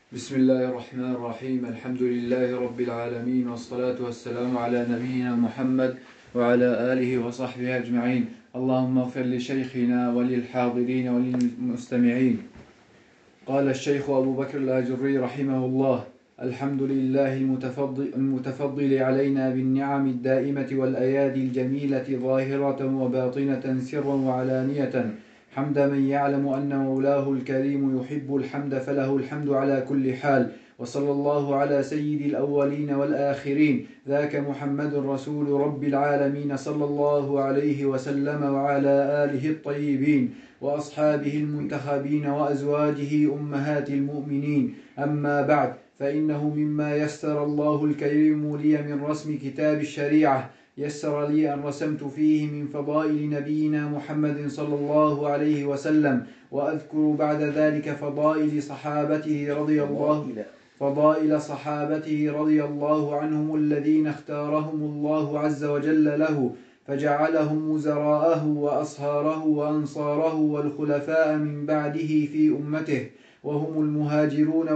بسم الله الرحمن الرحيم. الحمد لله رب العالمين، والصلاة والسلام على نبينا محمد وعلى آله وصحبه أجمعين. اللهم اغفر لشيخنا وللحاضرين وللمستمعين. قال الشيخ أبو بكر الآجري رحمه الله: الحمد لله المتفضل علينا بالنعم الدائمة والأيادي الجميلة ظاهرة وباطنة سرا وعلانية، حمد من يعلم أن مولاه الكريم يحب الحمد، فله الحمد على كل حال. وصلى الله على سيد الأولين والآخرين، ذاك محمد رسول رب العالمين، صلى الله عليه وسلم، وعلى آله الطيبين وأصحابه المنتخبين وأزواجه أمهات المؤمنين. أما بعد، فإنه مما يسر الله الكريم لي من رسم كتاب الشريعة، يسر لي أن رسمت فيه من فضائل نبينا محمد صلى الله عليه وسلم، وأذكر بعد ذلك فضائل صحابته رضي الله عنهم، الذين اختارهم الله عز وجل له، فجعلهم وزراءه وأصهاره وأنصاره والخلفاء من بعده في أمته، وهم المهاجرون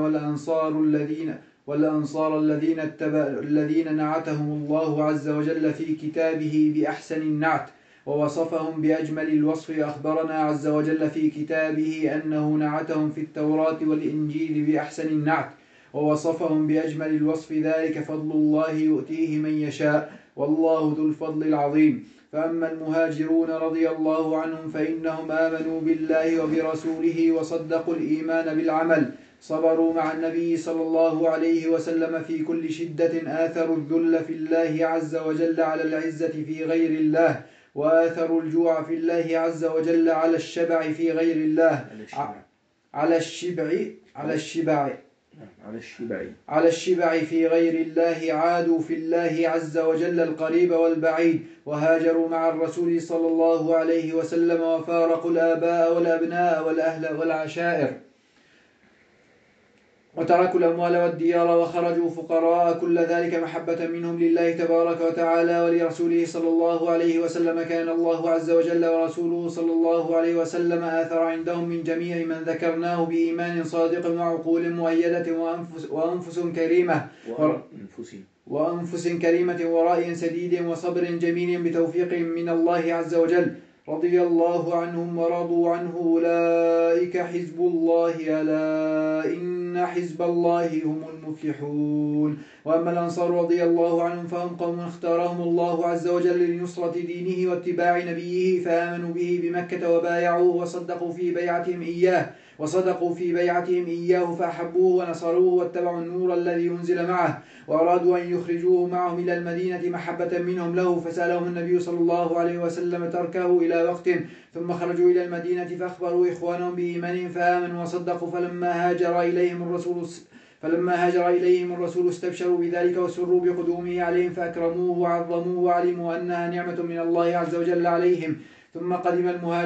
والأنصار الذين نعتهم الله عز وجل في كتابه بأحسن النعت، ووصفهم بأجمل الوصف. أخبرنا عز وجل في كتابه أنه نعتهم في التوراة والإنجيل بأحسن النعت، ووصفهم بأجمل الوصف. ذلك فضل الله يؤتيه من يشاء، والله ذو الفضل العظيم. فأما المهاجرون رضي الله عنهم فإنهم آمنوا بالله وبرسوله وصدقوا الإيمان بالعمل، صبروا مع النبي صلى الله عليه وسلم في كل شدة، آثروا الذل في الله عز وجل على العزة في غير الله، وآثروا الجوع في الله عز وجل على الشبع في غير الله، على الشبع في غير الله. عادوا في الله عز وجل القريب والبعيد، وهاجروا مع الرسول صلى الله عليه وسلم، وفارقوا الآباء والأبناء والأهل والعشائر، وتركوا الأموال والديار، وخرجوا فقراء، كل ذلك محبة منهم لله تبارك وتعالى ولرسوله صلى الله عليه وسلم. كان الله عز وجل ورسوله صلى الله عليه وسلم آثر عندهم من جميع من ذكرناه بإيمان صادق وعقول مؤيدة وأنفس كريمة ورأي سديد وصبر جميل بتوفيق من الله عز وجل. رضي الله عنهم ورضوا عنه، أولئك حزب الله، ألا إن حزب الله هم المفلحون. وأما الأنصار رضي الله عنهم فهم قوم اختارهم الله عز وجل لنصرة دينه واتباع نبيه، فآمنوا به بمكة وبايعوه وصدقوا في بيعتهم إياه، فأحبوه ونصروه واتبعوا النور الذي أنزل معه، وأرادوا أن يخرجوه معهم إلى المدينة محبة منهم له، فسألهم النبي صلى الله عليه وسلم تركه إلى وقت، ثم خرجوا إلى المدينة فأخبروا إخوانهم بإيمانهم فآمنوا وصدقوا. فلما هاجر إليهم الرسول استبشروا بذلك وسروا بقدومه عليهم، فأكرموه وعظموه، وعلموا أنها نعمة من الله عز وجل عليهم. ثم قدم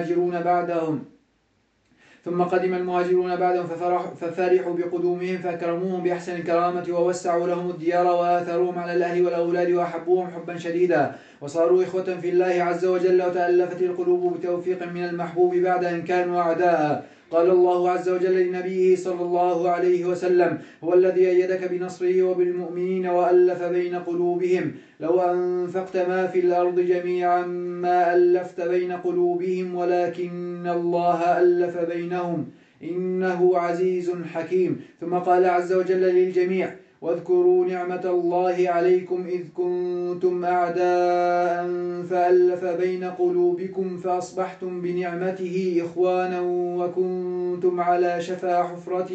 المهاجرون بعدهم ففرحوا بقدومهم، فأكرموهم بأحسن الكرامة، ووسعوا لهم الديار، وآثروهم على الأهل والأولاد، وأحبوهم حبا شديدا، وصاروا إخوة في الله عز وجل، وتألفت القلوب بتوفيق من المحبوب بعد أن كانوا أعداء. قال الله عز وجل لنبيه صلى الله عليه وسلم: هو الذي أيدك بنصره وبالمؤمنين وألف بين قلوبهم، لو أنفقت ما في الأرض جميعا ما ألفت بين قلوبهم، ولكن الله ألف بينهم، إنه عزيز حكيم. ثم قال عز وجل للجميع: واذكروا نعمة الله عليكم إذ كنتم أعداء فألف بين قلوبكم فأصبحتم بنعمته إخوانا، وكنتم على شفا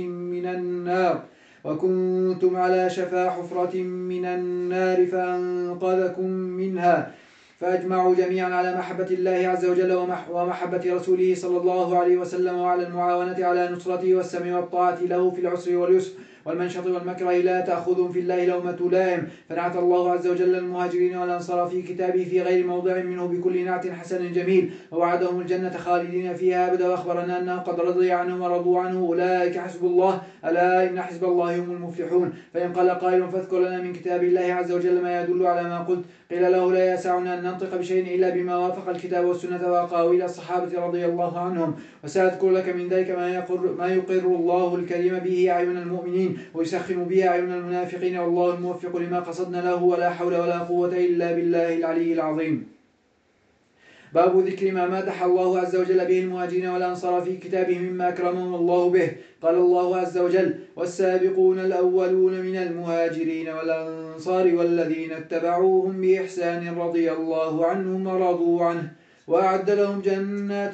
حفرة من النار فأنقذكم منها. فأجمعوا جميعا على محبة الله عز وجل ومحبة رسوله صلى الله عليه وسلم، وعلى المعاونة على نصرته والسمع والطاعة له في العسر واليسر والمنشط والمكره، لا تأخذهم في الله لومة لائم. فنعت الله عز وجل المهاجرين والأنصار في كتابه في غير موضع منه بكل نعت حسن جميل، ووعدهم الجنة خالدين فيها أبدا، وأخبرنا أنه قد رضي عنهم ورضوا عنه، أولئك حسب الله، ألا إن حزب الله هم المفلحون. فإن قال قائل: فاذكر لنا من كتاب الله عز وجل ما يدل على ما قلت، قيل له: لا يسعنا أن ننطق بشيء إلا بما وافق الكتاب والسنة وأقاويل الصحابة رضي الله عنهم، وسأذكر لك من ذلك ما يقر الله الكريم به أعين المؤمنين، ويسخن به أعين المنافقين، والله الموفق لما قصدنا له، ولا حول ولا قوة إلا بالله العلي العظيم. باب ذكر ما مدح الله عز وجل به المهاجرين والأنصار في كتابه مما أكرمهم الله به. قال الله عز وجل: والسابقون الأولون من المهاجرين والأنصار والذين اتبعوهم بإحسان رضي الله عنهم ورضوا عنه، وأعد لهم جنات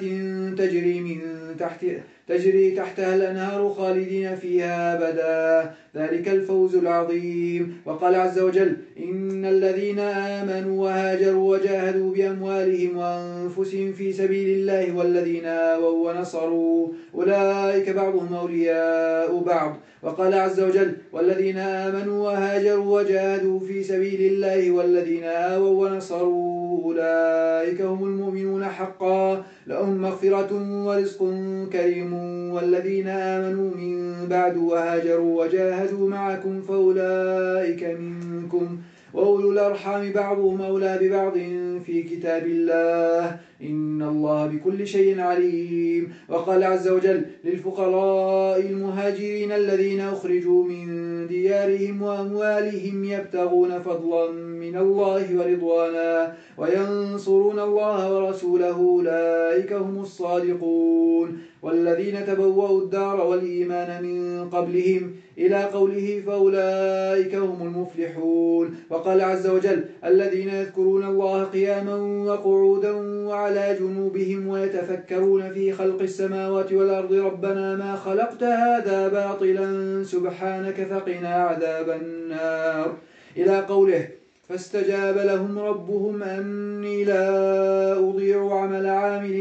تجري تحتها الأنهار خالدين فيها أبدا، ذلك الفوز العظيم. وقال عز وجل: إن الذين آمنوا وهاجروا وجاهدوا بأموالهم وأنفسهم في سبيل الله والذين آووا ونصروا أولئك بعضهم أولياء بعض. وقال عز وجل: والذين آمنوا وهاجروا وجاهدوا في سبيل الله والذين آووا ونصروا أولئك هم المؤمنون حقا، لهم مغفرة ورزق كريم. والذين آمنوا من بعد وهاجروا وجاهدوا معكم فأولئك منكم، وأولو الأرحام بعضهم أولى ببعض في كتاب الله، إن الله بكل شيء عليم. وقال عز وجل: للفقراء المهاجرين الذين أخرجوا من ديارهم وأموالهم يبتغون فضلا من الله ورضوانا وينصرون الله ورسوله أولئك هم الصادقون. والذين تبوأوا الدار والإيمان من قبلهم إلى قوله فأولئك هم المفلحون. وقال عز وجل: الذين يذكرون الله قياما وقعودا وعلى جنوبهم ويتفكرون في خلق السماوات والأرض ربنا ما خلقت هذا باطلا سبحانك فقنا عذاب النار، إلى قوله فاستجاب لهم ربهم أني لا أضيع عمل عامل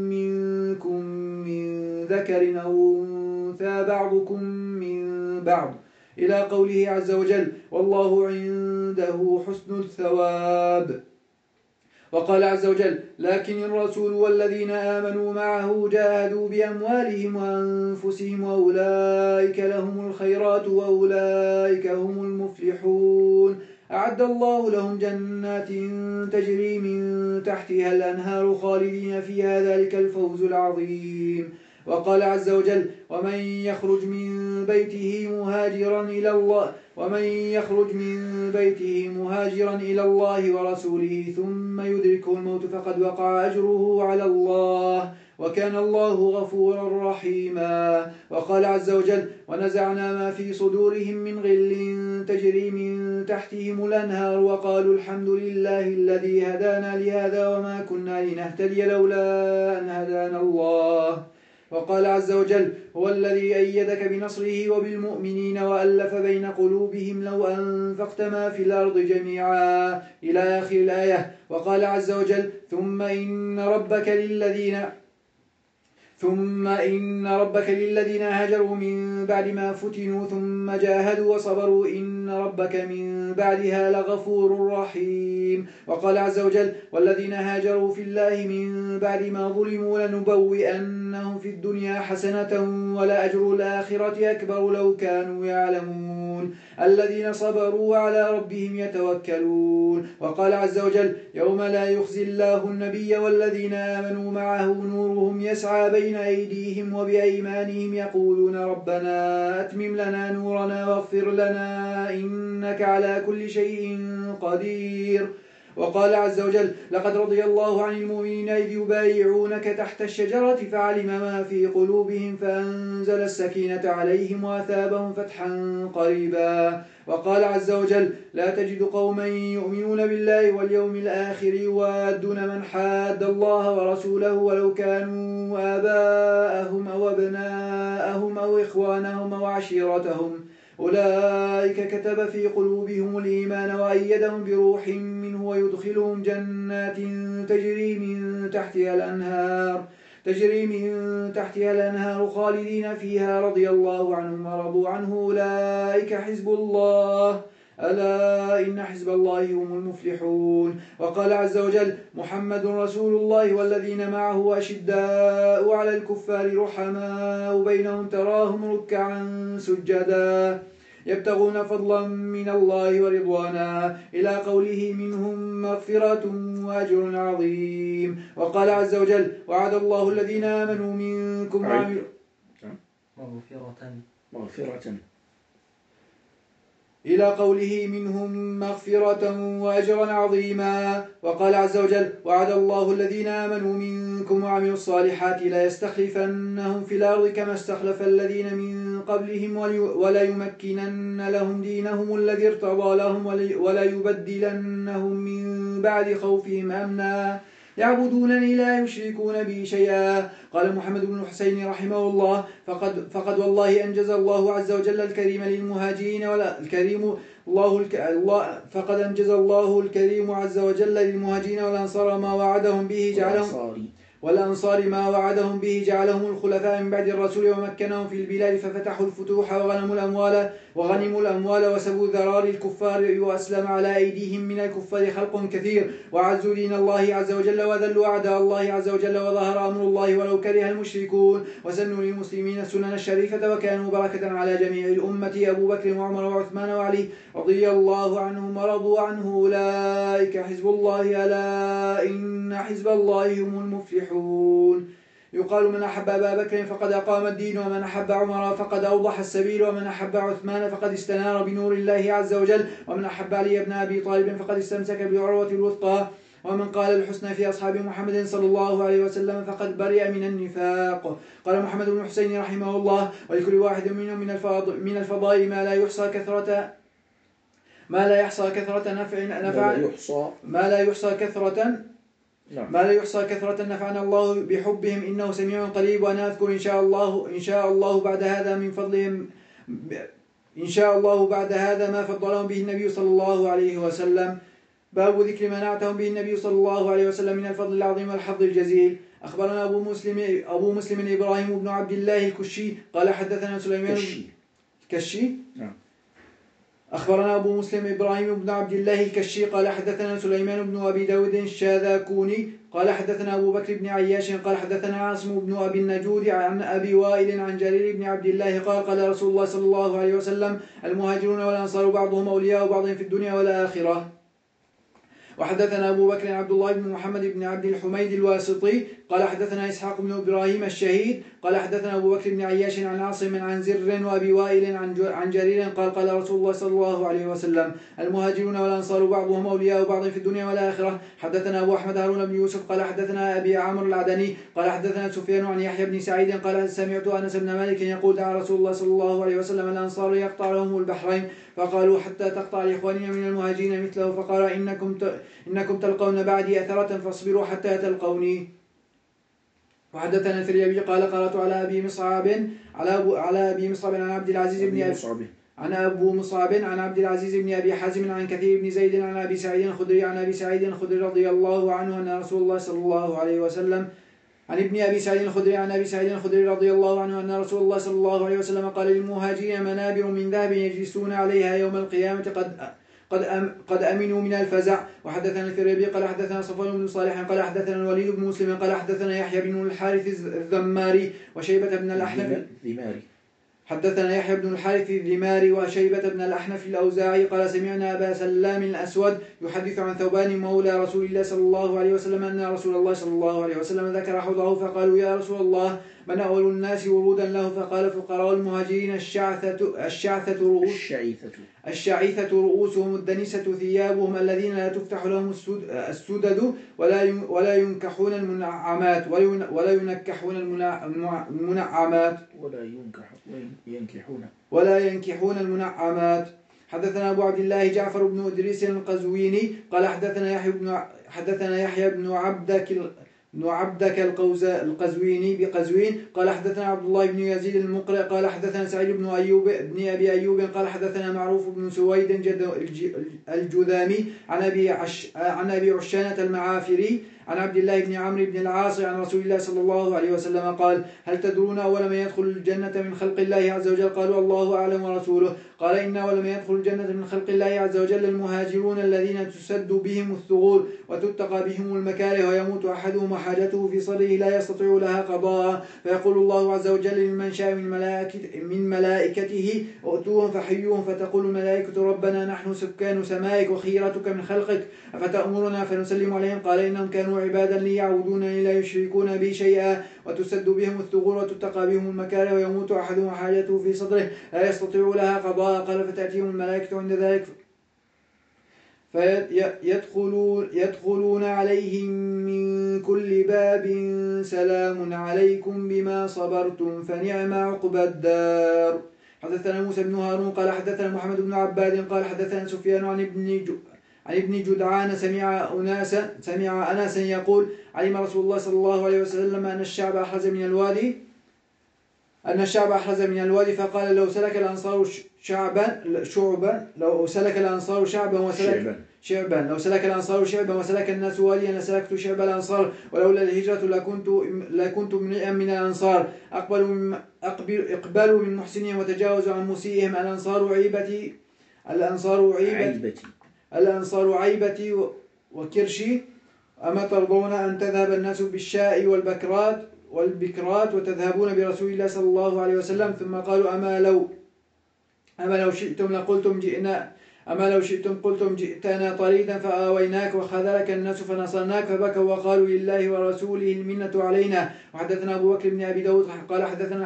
منكم من ذكر أو أنثى بعضكم من بعض، إلى قوله عز وجل: والله عنده حسن الثواب. وقال عز وجل: لكن الرسول والذين آمنوا معه جاهدوا بأموالهم وأنفسهم وأولئك لهم الخيرات وأولئك هم المفلحون، أعد الله لهم جنات تجري من تحتها الأنهار خالدين فيها، ذلك الفوز العظيم. وقال عز وجل: ومن يخرج من بيته مهاجرا إلى الله ورسوله ثم يدركه الموت فقد وقع أجره على الله، وكان الله غفورا رحيما. وقال عز وجل: ونزعنا ما في صدورهم من غل تجري من تحتهم الأنهار وقالوا الحمد لله الذي هدانا لهذا وما كنا لنهتدي لولا أن هدانا الله. وقال عز وجل: هو الذي أيدك بنصره وبالمؤمنين وألف بين قلوبهم لو أنفقت ما في الأرض جميعا، إلى آخر الآية. وقال عز وجل: ثم إن ربك للذين هاجروا من بعد ما فتنوا ثم جاهدوا وصبروا إن ربك من بعدها لغفور رحيم. وقال عز وجل: والذين هاجروا في الله من بعد ما ظلموا لنبوئنهم في الدنيا حسنة ولأجر الآخرة أكبر لو كانوا يعلمون، الذين صبروا على ربهم يتوكلون. وقال عز وجل: يوم لا يخزي الله النبي والذين آمنوا معه نورهم يسعى بين أيديهم وبأيمانهم يقولون ربنا أتمم لنا نورنا واغفر لنا إنك على كل شيء قدير. وقال عز وجل: لقد رضي الله عن المؤمنين إذ يبايعونك تحت الشجرة فعلم ما في قلوبهم فأنزل السكينة عليهم وأثابهم فتحا قريبا. وقال عز وجل: لا تجد قوما يؤمنون بالله واليوم الآخر يوادون من حاد الله ورسوله ولو كانوا آباءهم أو أبناءهم أو إخوانهم أو عشيرتهم، أولئك كتب في قلوبهم الإيمان وأيدهم بروح منه ويدخلهم جنات تجري من تحتها الأنهار خالدين فيها رضي الله عنهم ورضوا عنه، أولئك حزب الله، ألا إن حزب الله هم المفلحون. وقال عز وجل: محمد رسول الله والذين معه أشداء على الكفار رحماء بينهم تراهم ركعا سجدا يبتغون فضلا من الله ورضوانا، إلى قوله مِّنْهُم مغفرة وأجر عظيم. وقال عز وجل: وعد الله الذين آمنوا منكم وعملوا مغفرة إلى قوله منهم مغفرة وأجرا عظيما. وقال عز وجل: وعد الله الذين آمنوا منكم وعملوا الصالحات لا يستخلفنهم في الأرض كما استخلف الذين من قبلهم ولا يمكنن لهم دينهم الذي ارتضى لهم ولا يبدلنهم من بعد خوفهم أمنا يعبدونني لا يشركون بي شيئا. قال محمد بن الحسين رحمه الله: فقد والله أنجز الله عز وجل الكريم للمهاجرين فقد أنجز الله الكريم عز وجل للمهاجرين والأنصار ما وعدهم به جعلهم الخلفاء من بعد الرسول ومكنهم في البلاد ففتحوا الفتوح وغنموا الأموال وسبوا ذرار الكفار وأسلم على أيديهم من الكفار خلق كثير وعزوا دين الله عز وجل وذلوا أعداء الله عز وجل وظهر أمر الله ولو كره المشركون وسنوا للمسلمين السنن الشريفة وكانوا بركة على جميع الأمة أبو بكر وعمر وعثمان وعلي رضي الله عنهم ورضوا عنه أولئك حزب الله ألا إن حزب الله هم المفلحون. يقال: من أحب أبا بكر فقد أقام الدين، ومن أحب عمر فقد أوضح السبيل، ومن أحب عثمان فقد استنار بنور الله عز وجل، ومن أحب علي بن أبي طالب فقد استمسك بالعروة الوثقى، ومن قال الحسنى في أصحاب محمد صلى الله عليه وسلم فقد برئ من النفاق. قال محمد بن حسين رحمه الله: ولكل واحد منهم من الفضائل ما لا يحصى كثرة نفعنا الله بحبهم إنه سميع قريب. وأنا أذكر إن شاء الله بعد هذا من فضلهم ما فضلهم به النبي صلى الله عليه وسلم. باب ذكر ما نعتهم به النبي صلى الله عليه وسلم من الفضل العظيم والحظ الجزيل. أخبرنا أبو مسلم إبراهيم بن عبد الله الكشي قال حدثنا سليمان أخبرنا أبو مسلم إبراهيم بن عبد الله الكشي قال حدثنا سليمان بن أبي داود الشاذاكوني قال حدثنا أبو بكر بن عياش قال حدثنا عاصم بن أبي النجود عن أبي وائل عن جرير بن عبد الله قال رسول الله صلى الله عليه وسلم: المهاجرون والأنصار بعضهم أولياء بعض في الدنيا والآخرة. وحدثنا أبو بكر عبد الله بن محمد بن عبد الحميد الواسطي قال حدثنا إسحاق بن إبراهيم الشهيد قال حدثنا أبو بكر بن عياش عن عاصم عن زر وأبي وائل عن جرير قال رسول الله صلى الله عليه وسلم: المهاجرون والأنصار بعضهم أولياء بعض في الدنيا والآخرة. حدثنا أبو أحمد هارون بن يوسف قال حدثنا أبي عمرو العدني قال حدثنا سفيان عن يحيى بن سعيد قال: سمعت أنس بن مالك يقول: دعا رسول الله صلى الله عليه وسلم الأنصار يقطع لهم البحرين فقالوا: حتى تقطع لإخواننا من المهاجرين مثله، فقال: إنكم تلقون بعدي أثرة فاصبروا حتى تلقوني. وحدثنا الفريابي قال: قرأت على أبي مصعب عن عبد العزيز بن أبي حازم عن كثير بن زيد عن أبي سعيد الخدري رضي الله عنه أن رسول الله صلى الله عليه وسلم عن ابن أبي سعيد الخدري رضي الله عنه أن رسول الله صلى الله عليه وسلم قال للمهاجرين: منابر من ذهب يجلسون عليها يوم القيامة قد أمنوا من الفزع. وحدثنا الفريابي قال حدثنا صفوان بن صالح قال حدثنا الوليد بن مسلم قال حدثنا يحيى بن الحارث الذماري وشيبة بن الأحنف حدثنا يحيى بن الحارث الذماري وشيبة بن الأحنف الأوزاعي قال: سمعنا أبا سلام الأسود يحدث عن ثوبان مولى رسول الله صلى الله عليه وسلم أن رسول الله صلى الله عليه وسلم ذكر حوضه فقالوا: يا رسول الله من أول الناس ورودا له؟ فقال: فقراء المهاجرين الشعيثة رؤوسهم الدنيسة ثيابهم الذين لا تفتح لهم السدد ولا ينكحون المنعمات ولا ينكحون المنعمات. حدثنا أبو عبد الله جعفر بن إدريس القزويني قال حدثنا يحيى بن عبدك القزويني بقزوين قال حدثنا عبد الله بن يزيد المقرئ قال حدثنا سعيد بن أبي أيوب قال حدثنا معروف بن سويد الجذامي عن أبي عشانة المعافري عن عبد الله بن عمرو بن العاص عن رسول الله صلى الله عليه وسلم قال: هل تدرون أول من يدخل الجنة من خلق الله عز وجل؟ قالوا: الله أعلم ورسوله. قال: إن أول من يدخل الجنة من خلق الله عز وجل المهاجرون الذين تسد بهم الثغور وتتقى بهم المكاره ويموت أحدهم وحاجته في صدره لا يستطيع لها قضاء، فيقول الله عز وجل لمن شاء من ملائكته: ائتوهم فحيوهم، فتقول الملائكة: ربنا نحن سكان سمائك وخيرتك من خلقك، أفتأمرنا فنسلم عليهم؟ قال: إنهم كانوا كانوا عبادا لي يعبدونني لا يشركون بي شيئا وتسد بهم الثغور وتتقى بهم المكاره ويموت أحدهم حاجته في صدره لا يستطيع لها قضاء. قال فتأتيهم الملائكة عند ذلك فيدخلون عليهم من كل باب سلام عليكم بما صبرتم فنعم عقبى الدار. حدثنا موسى بن هارون قال حدثنا محمد بن عباد قال حدثنا سفيان عن ابن جدعان سمع أناسا يقول علم رسول الله صلى الله عليه وسلم أن الشعب أحرز من الوادي فقال لو سلك الأنصار شعبا وسلك الناس واديا لسلكت شعب الأنصار ولولا الهجرة لكنت امرئا من الأنصار اقبلوا من محسنهم وتجاوزوا عن مسيئهم. الأنصار عيبتي وكرشي. أما ترضون أن تذهب الناس بالشاء والبكرات وتذهبون برسول الله صلى الله عليه وسلم؟ ثم قالوا أما لو شئتم قلتم جئتنا طريدا فآويناك وخذلك الناس فنصرناك فبكوا وقالوا لله ورسوله المنة علينا. وحدثنا أبو بكر بن أبي داود قال حدثنا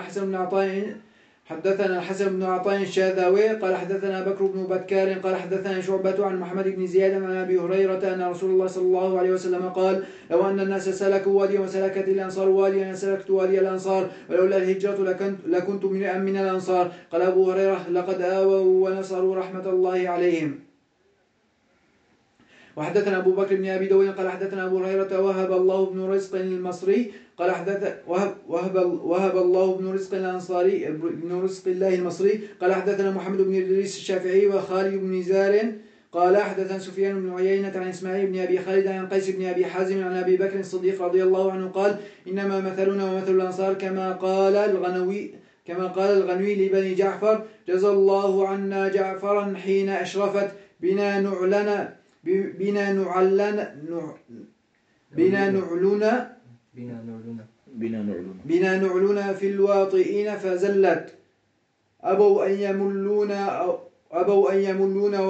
الحسن بن عطاء الشاذاوي قال حدثنا بكر بن بكار قال حدثنا شعبة عن محمد بن زياد عن أبي هريرة أن رسول الله صلى الله عليه وسلم قال لو أن الناس سلكوا واديا وسلكت الأنصار واديا لسلكت وادي الأنصار ولولا الهجرة لكنت من الأنصار. قال أبو هريرة لقد آووا ونصروا رحمة الله عليهم. وحدثنا أبو بكر بن أبي داود قال حدثنا أبو هريرة وهب الله بن رزق المصري قال وهب الله بن رزق الأنصاري بن رزق الله المصري قال حدثنا محمد بن إدريس الشافعي وخالد بن زار قال حدثنا سفيان بن عيينة عن إسماعيل بن أبي خالد عن قيس بن أبي حازم عن أبي بكر الصديق رضي الله عنه قال إنما مثلنا ومثل الأنصار كما قال الغنوي لبني جعفر جزى الله عنا جعفرا حين أشرفت بنا نعلنا في الواطئين فزلت أبوا أن يملون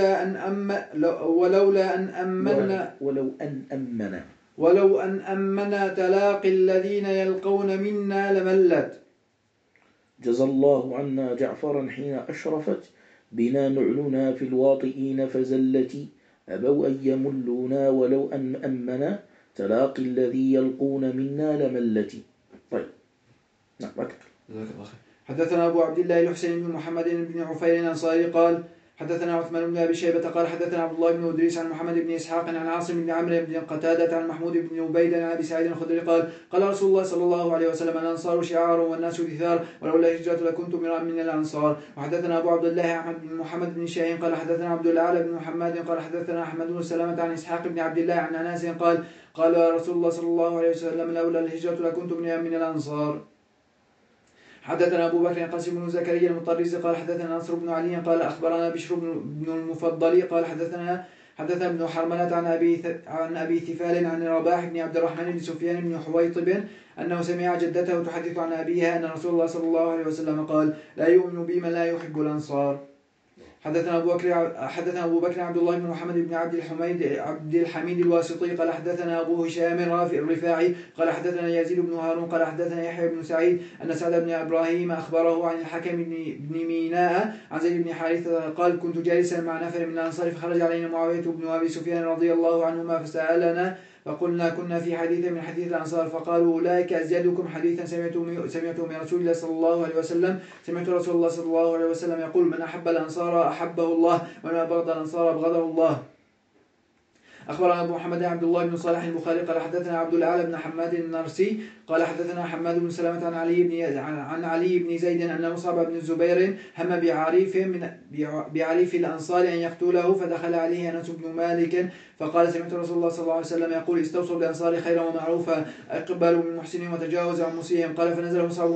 ولو أن أمنا تلاقي الذين يلقون منا لملت. جزى الله عنا جعفرا حين أشرفت بنا نعلنا في الواطئين فزلت أبوا أن يملونا ولو أن أمنا تلاقي الذي يلقون منا لملتي. طيب نعم حدثنا أبو عبد الله الحسين بن محمد بن عفير الأنصاري قال حدثنا عثمان بن أبي شيبة قال حدثنا عبد الله بن إدريس عن محمد بن إسحاق عن عاصم بن عمرو بن قتادة عن محمود بن عبيد عن أبي سعيد الخدري قال قال رسول الله صلى الله عليه وسلم الأنصار شعار والناس دثار ولولا الهجرة لكنت من الأنصار. وحدثنا أبو عبد الله أحمد بن محمد بن شاهين قال حدثنا عبد الأعلى بن محمد قال حدثنا أحمد بن سلامة عن إسحاق بن عبد الله عن أنس قال رسول الله صلى الله عليه وسلم لولا الهجرة لكنت من الأنصار. حدثنا أبو بكر قاسم بن زكريا المطرز قال حدثنا نصر بن علي قال أخبرنا بشر بن المفضل قال حدثنا ابن حرملة عن أبي ثفال عن رباح بن عبد الرحمن بن سفيان بن حويطب أنه سمع جدته تحدث عن أبيها أن رسول الله صلى الله عليه وسلم قال لا يؤمن بي من لا يحب الأنصار. حدثنا أبو بكر عبد الله بن محمد بن عبد الحميد الواسطي قال حدثنا أبو هشام رافع الرفاعي قال حدثنا يزيد بن هارون قال حدثنا يحيى بن سعيد أن سعد بن إبراهيم أخبره عن الحكم بن ميناء عن زيد بن حارثة قال كنت جالسا مع نفر من الأنصار فخرج علينا معاوية بن أبي سفيان رضي الله عنهما فسألنا فقلنا كنا في حديث من حديث الأنصار فقالوا أولئك أزيدكم حديثا سمعته من رسول الله صلى الله عليه وسلم. سمعت رسول الله صلى الله عليه وسلم يقول من أحب الأنصار أحبه الله ومن أبغض الأنصار أبغضه الله. أخبرنا أبو محمد عبد الله بن صالح البخاري قال حدثنا عبد الأعلى بن حماد النرسي قال حدثنا حماد بن سلامة عن علي بن زيد أن مصعب بن الزبير هم بعريف الأنصار أن يقتله فدخل عليه أنس بن مالك فقال سمعت رسول الله صلى الله عليه وسلم يقول استوصوا بالأنصار خيرا ومعروفا اقبلوا من محسنهم وتجاوزوا عن مسيئهم. قال فنزل مصعب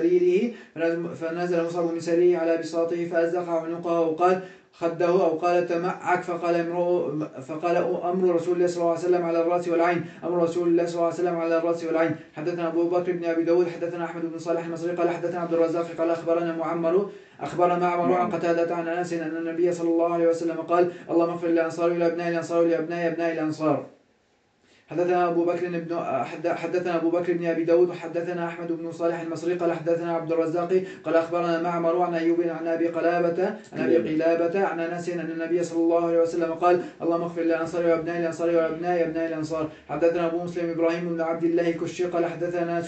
من سريره على بساطه فأزق عنقه وقال خده أو قال تمعك فقال أمر رسول الله صلى الله عليه وسلم على الرأس والعين أمر رسول الله صلى الله عليه وسلم على الرأس والعين. حدثنا أبو بكر بن أبي داود حدثنا أحمد بن صالح المصري قال حدثنا عبد الرزاق قال أخبرنا معمر عن قتادة عن أنس أن النبي صلى الله عليه وسلم قال اللهم اغفر للأنصار ولأبناء الأنصار ولأبناء أبناء الأنصار. حدثنا أبو بكر بن أبي داود وحدثنا أحمد بن صالح المصري قال حدثنا عبد الرزاق قال أخبرنا معمر عن أيوب عن أبي قلابة عن أنس أن النبي صلى الله عليه وسلم قال اللهم اغفر للأنصار وأبناء الأنصار وأبناء أبناء الأنصار. حدثنا أبو مسلم إبراهيم بن عبد الله الكشي قال حدثنا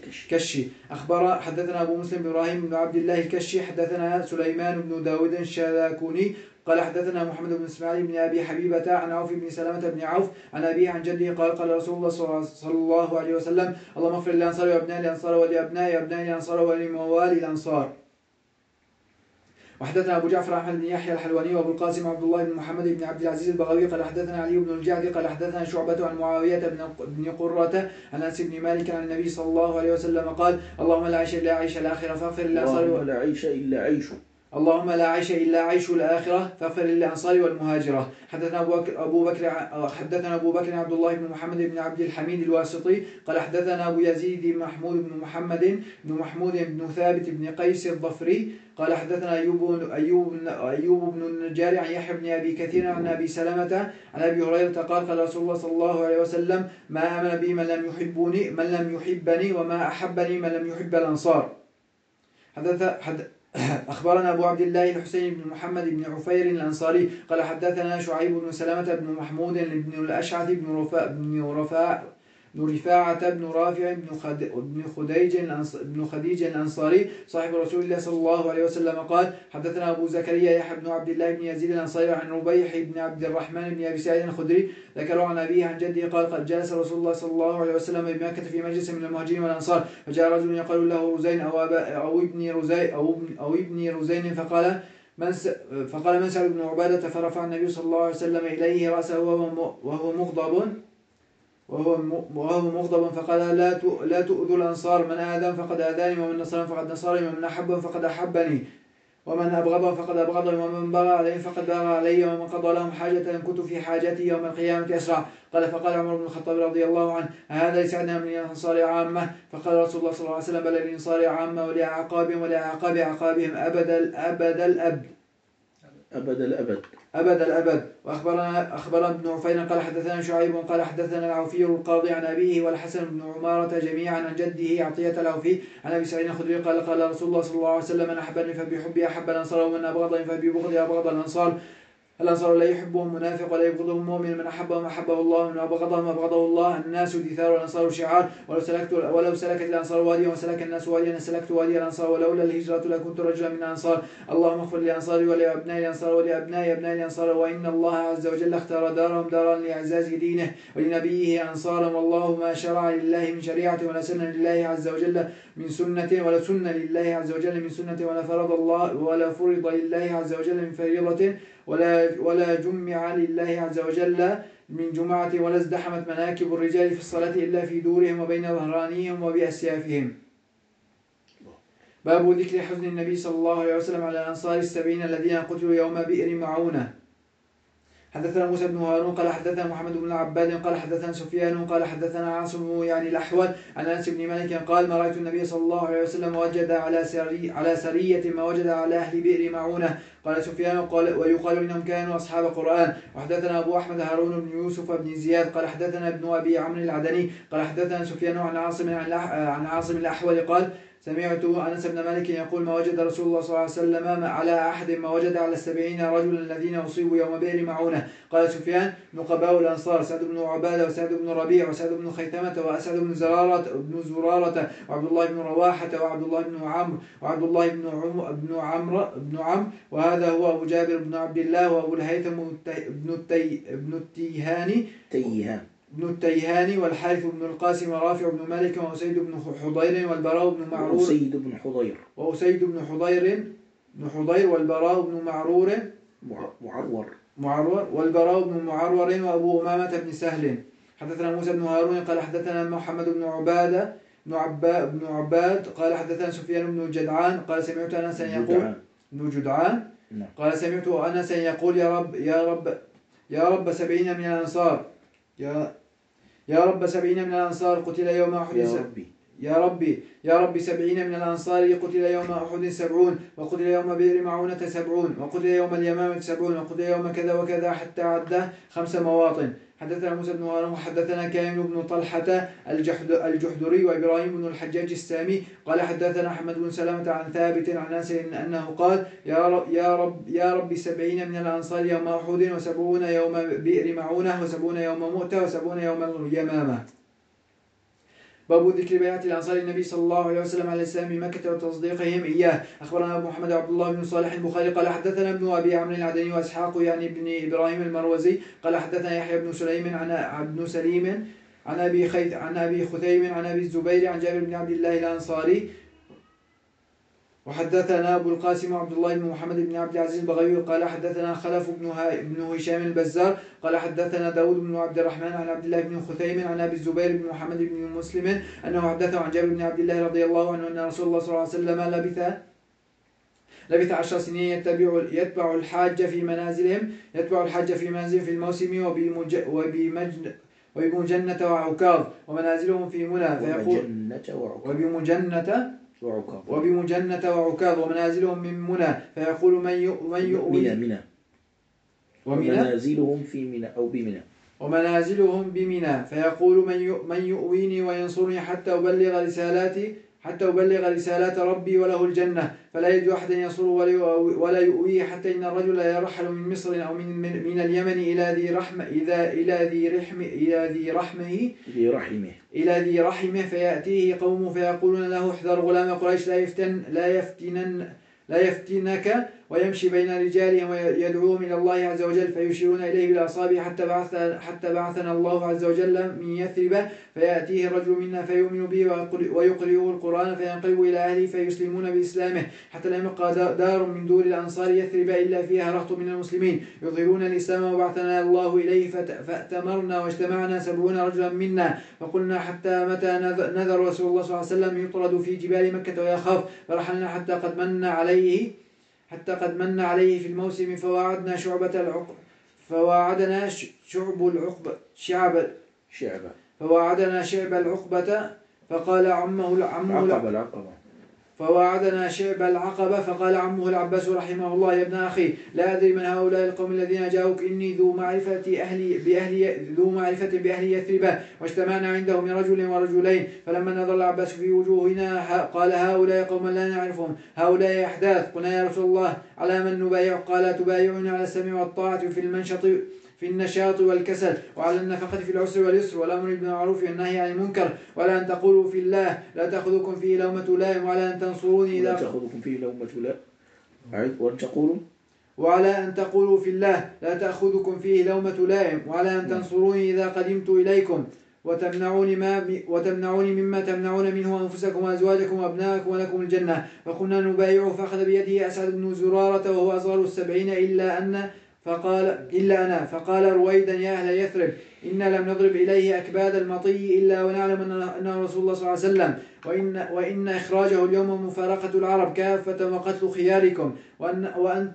حدثنا أبو مسلم إبراهيم بن عبد الله الكشي حدثنا سليمان بن داود الشاذكوني قال حدثنا محمد بن اسماعيل بن ابي حبيبه عن عوف بن سلمه بن عوف عن ابيه عن جده قال قال رسول الله صلى الله عليه وسلم اللهم اغفر للانصار وابناء الانصار ولابناء ابناء الانصار ولموالي الانصار. وحدثنا ابو جعفر احمد بن يحيى الحلواني وابو القاسم عبد الله بن محمد بن عبد العزيز البغوي قال حدثنا علي بن الجعد قال حدثنا شعبة عن معاويه بن قرة عن انس بن مالك عن النبي صلى الله عليه وسلم قال اللهم لا عيش الا عيش الاخره فاغفر للانصار اللهم لا عيش الا عيش اللهم لا عيش إلا عيش الآخرة فاغفر للأنصار والمهاجرة. حدثنا أبو بكر عبد الله بن محمد بن عبد الحميد الواسطي قال حدثنا أبو يزيد محمود بن محمد بن محمود بن ثابت بن قيس الظفري قال حدثنا أيوب بن النجار عن يحيى بن أبي كثير عن أبي سلمة عن أبي هريرة قال قال رسول الله صلى الله عليه وسلم ما آمن بي من لم يحبني وما أحبني من لم يحب الأنصار. أخبرنا أبو عبد الله الحسين بن محمد بن عفير الأنصاري قال حدثنا شعيب بن سلمة بن محمود بن الأشعث بن رفاعة بن رافع بن خديج الأنصاري صاحب رسول الله صلى الله عليه وسلم قال حدثنا أبو زكريا يحيى بن عبد الله بن يزيد الأنصاري عن ربيح بن عبد الرحمن بن أبي سعيد الخدري ذكروا عن أبيه عن جده قال قد جلس رسول الله صلى الله عليه وسلم بمكة في مجلس من المهاجرين والأنصار فجاء رجل يقال له رزين أو ابن رزين فقال من سعد بن عبادة فرفع النبي صلى الله عليه وسلم إليه رأسه وهو مغضب فقال لا تؤذوا الأنصار من آذى فقد آذاني ومن نصرهم فقد نصرني ومن أحبهم فقد أحبني ومن أبغضهم فقد أبغضني ومن بغى عليهم فقد بغى علي ومن قضى لهم حاجة كنت في حاجتي يوم القيامة أسرع. قال فقال عمر بن الخطاب رضي الله عنه هذا لسعدنا من الأنصار عامة فقال رسول الله صلى الله عليه وسلم بل للأنصار عامة ولأعقابهم ولأعقاب أعقابهم أبد الأبد. وأخبرنا ابن عفير قال حدثنا شعيب قال حدثنا العوفي القاضي عن أبيه والحسن بن عمارة جميعا عن جده عطية العوفي عن أبي سعيد الخدري قال قال رسول الله صلى الله عليه وسلم من أحبني فبحبي أحب الأنصار ومن أبغضني فببغضي أبغض الأنصار. الأنصار لا يحبهم منافق ولا يبغضهم مؤمن من أحبهم أحبه الله ومن أبغضهم أبغضه الله. الناس دثار والأنصار شعار ولو سلكت الأنصار واديا وسلك الناس واديا سلكت وادي الأنصار ولولا الهجرة لكنت رجلا من الأنصار. اللهم اغفر للأنصار ولأبناء الأنصار ولأبناء أبناء الأنصار وإن الله عز وجل اختار دارهم دارا لإعزاز دينه ولنبيه أنصارا والله ما شرع لله من شريعة ولا سنة لله عز وجل من سنة ولا سنة لله عز وجل من سنة ولا فرض الله ولا فرض لله عز وجل من فريضة ولا جمع لله عز وجل من جمعة ولا ازدحمت مناكب الرجال في الصلاة إلا في دورهم وبين ظهرانيهم وبأسيافهم. باب ذكر حزن النبي صلى الله عليه وسلم على الأنصار 70 الذين قتلوا يوم بئر معونة. حدثنا موسى بن هارون قال حدثنا محمد بن عباد قال حدثنا سفيان قال حدثنا عاصم يعني الأحول عن أنس بن مالك قال ما رأيت النبي صلى الله عليه وسلم وجد على سرية ما وجد على أهل بئر معونة. قال سفيان ويقال إنهم كانوا أصحاب قرآن. وحدثنا أبو أحمد هارون بن يوسف بن زياد قال حدثنا ابن أبي عمرو العدني قال حدثنا سفيان عن عاصم الأحول قال سمعت أنس بن مالك يقول ما وجد رسول الله صلى الله عليه وسلم على أحد ما وجد على 70 رجلا الذين أصيبوا يوم بئر معونة. قال سفيان نقباء الأنصار سعد بن عبادة وسعد بن ربيع وسعد بن خيثمة وأسعد بن زرارة وعبد الله بن رواحة وعبد الله بن عمرو وعبد الله بن عمرو وهذا هو أبو جابر بن عبد الله وأبو الهيثم بن التيهاني والحارث بن القاسم ورافع بن مالك وأسيد بن حضير والبراء بن معرور وأسيد بن حضير والبراء بن معرور والبراء بن معرور وأبو أمامة بن سهل. حدثنا موسى بن هارون قال حدثنا محمد بن عباد قال حدثنا سفيان بن جدعان قال سمعت أنسا يقول بن جدعان قال سمعت أنسا يقول يا رب 70 من الأنصار يا رب 70 من الأنصار قتل يوم أحد يا ربي 70 من الأنصار قتل يوم أحد 70 وقتل يوم بئر معونة 70 وقتل يوم اليمامة 70 وقتل يوم كذا وكذا حتى عد 5 مواطن. حدثنا موسى بن هارون وحدثنا كامل بن طلحة الجحدري وإبراهيم بن الحجاج السامي قال حدثنا أحمد بن سلامة عن ثابت عن أنس أنه قال يا رب 70 من الأنصار يوم أحد و70 يوم بئر معونة و70 يوم مؤتة و70 يوم اليمامة. باب ذكر بيعة الأنصار النبي صلى الله عليه وسلم على الإسلام مكة وتصديقهم إياه. أخبرنا أبو محمد عبد الله بن صالح البخاري قال حدثنا ابن أبي عمرو العدني وإسحاق يعني ابن إبراهيم المروزي قال حدثنا يحيى بن سليم عن سليم عن أبي خثيم عن أبي الزبير عن جابر بن عبد الله الأنصاري. وحدثنا أبو القاسم عبد الله بن محمد بن عبد العزيز البغوي قال حدثنا خلف بن هشام البزار قال حدثنا داود بن عبد الرحمن عن عبد الله بن خثيم عن أبي الزبير بن محمد بن مسلم أنه حدثه عن جابر بن عبد الله رضي الله عنه أن رسول الله صلى الله عليه وسلم لبث 10 سنين يتبع الحاج في منازلهم في الموسم وبمجنة وعكاظ ومنازلهم في منى فيقول وبمجنة وعكاظ ومنازلهم من منى فيقول من يؤوي منى ومنازلهم في منى أو بمنى ومنازلهم بمنى فيقول من يؤويني وينصرني حتى أبلغ رسالات ربي وله الجنة فلا يجد أحدا ينصره ولا يؤويه حتى إن الرجل يرحل من مصر أو من اليمن إلى ذي رحمه فيأتيه قومه فيقولون له احذر غلام قريش لا يفتنك ويمشي بين رجالهم ويدعوهم إلى الله عز وجل فيشيرون إليه بالأصابع حتى بعثنا الله عز وجل من يثرب فيأتيه الرجل منا فيؤمن به ويقرئه القرآن فينقلب إلى أهله فيسلمون بإسلامه حتى لا يبقى دار من دور الأنصار يثرب إلا فيها رهط من المسلمين يظهرون الإسلام وبعثنا الله إليه فأتمرنا واجتمعنا 70 رجلا منا فقلنا حتى متى نذر رسول الله صلى الله عليه وسلم يطرد في جبال مكة ويخاف فرحلنا حتى قد من عليه في الموسم فواعدنا شعب العقبة فقال عمه العباس رحمه الله يا ابن أخي لا أدري من هؤلاء القوم الذين جاءوك إني ذو معرفة بأهل يثرب واجتمعنا عنده من رجل ورجلين فلما نظر العباس في وجوهنا قال هؤلاء قوم لا نعرفهم هؤلاء أحداث قلنا يا رسول الله على من نبايع قال تبايعون على السمع والطاعة في النشاط والكسل وعلى النفقة في العسر واليسر والأمر بالمعروف والنهي عن المنكر ولا أن تقولوا في الله لا تأخذكم فيه لومة لائم وعلى أن تنصروني إذا تأخذكم فيه لومة لائم وعلى أن تقولوا في الله لا تأخذكم فيه لومة لائم وعلى أن تنصروني إذا قدمت إليكم وتمنعوني مما تمنعون منه أنفسكم وأزواجكم وأبناءكم ولكم الجنة فقلنا نبايعه فأخذ بيده أسعد بن زرارة وهو أصغر 70 إلا أنا فقال رويدا يا أهل يثرب إنا لم نضرب إليه أكباد المطي إلا ونعلم أنه رسول الله صلى الله عليه وسلم وإن إخراجه اليوم مفارقة العرب كافة وقتل خياركم وأن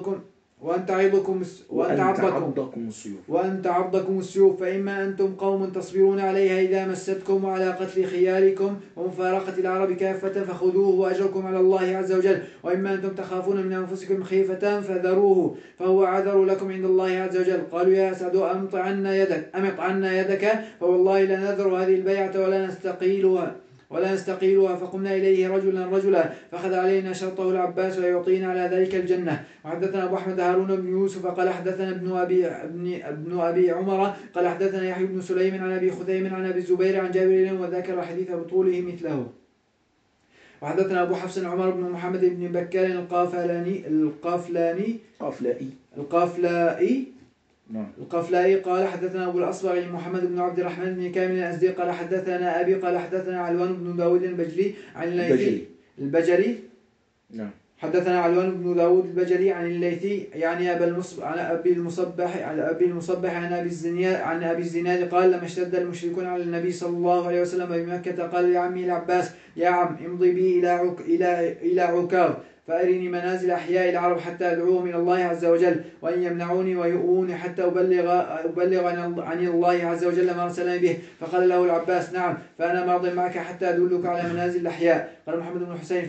تعضكم السيوف فإما أنتم قوم تصبرون عليها إذا مستكم على قتل خياركم ومفارقة العرب كافة فخذوه وأجركم على الله عز وجل وإما أنتم تخافون من أنفسكم خيفة فذروه فهو عذر لكم عند الله عز وجل. قالوا يا أسعد أمط عنا يدك فوالله لا نذر هذه البيعة ولا نستقيلها فقمنا إليه رجلا فأخذ علينا شرطه العباس ويعطينا على ذلك الجنة. وحدثنا أبو أحمد هارون بن يوسف قال حدثنا ابن أبي عمر قال حدثنا يحيى بن سليم عن أبي خثيم عن أبي الزبير عن جابر وذكر حديث بطوله مثله. وحدثنا أبو حفص عمر بن محمد بن بكار القافلائي قال حدثنا أبو الأصبغ محمد بن عبد الرحمن بن كامل الأزدي قال حدثنا أبي قال حدثنا علوان بن داود البجلي نعم حدثنا علوان بن داود البجلي عن الليثي يعني عن أبي المصبح عن أبي الزناد قال لما اشتد المشركون على النبي صلى الله عليه وسلم بمكة قال لعمه العباس يا عم امضي بي إلى عكاظ فأرني منازل أحياء العرب حتى أدعوهم إلى الله عز وجل، وإن يمنعوني ويؤوني حتى أبلغ عن الله عز وجل ما أرسلني به. فقال له العباس: نعم، فأنا ماض معك حتى أدلك على منازل الأحياء. قال محمد بن حسين: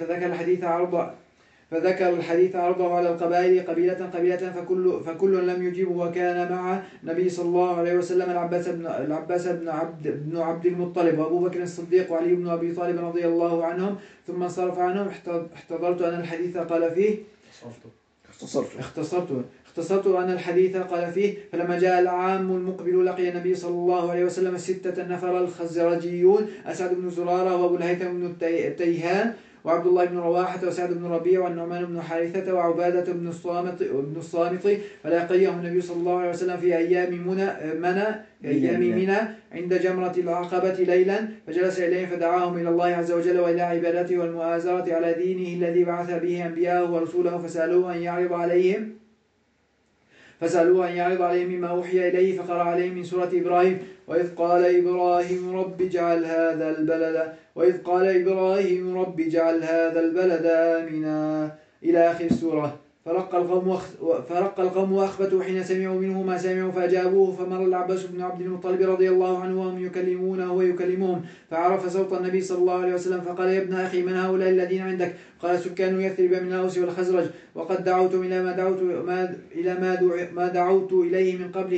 فذكر الحديث عرضه على القبائل قبيلة فكل لم يجيبه. وكان مع النبي صلى الله عليه وسلم العباس بن عبد المطلب وأبو بكر الصديق وعلي بن أبي طالب رضي الله عنهم، ثم انصرف عنهم. احتضرت أن الحديث قال فيه اختصرت أن الحديث قال فيه. فلما جاء العام المقبل لقي النبي صلى الله عليه وسلم 6 نفر الخزرجيون: أسعد بن زرارة وأبو الهيثم بن التيهان وعبد الله بن رواحة وسعد بن ربيع والنعمان بن حارثة وعبادة بن الصامت. فلاقيهم النبي صلى الله عليه وسلم في أيام منى عند جمرة العقبة ليلا، فجلس إليهم فدعاهم إلى الله عز وجل وإلى عبادته والمؤازرة على دينه الذي بعث به أنبياءه ورسوله، فسألوه أن يعرض عليهم مما أوحي إليه، فقرأ عليهم من سورة إبراهيم: وإذ قال إبراهيم رب اجعل هذا البلد آمنا إلى آخر السورة. فرق القوم وأخبتوا حين سمعوا منه ما سمعوا فأجابوه. فمر العباس بن عبد المطلب رضي الله عنه وهم يكلمونه ويكلمهم، فعرف صوت النبي صلى الله عليه وسلم، فقال: يا ابن أخي، من هؤلاء الذين عندك؟ قال: سكان يثرب من الأوس والخزرج، وقد دعوتم إلى ما دعوت إليه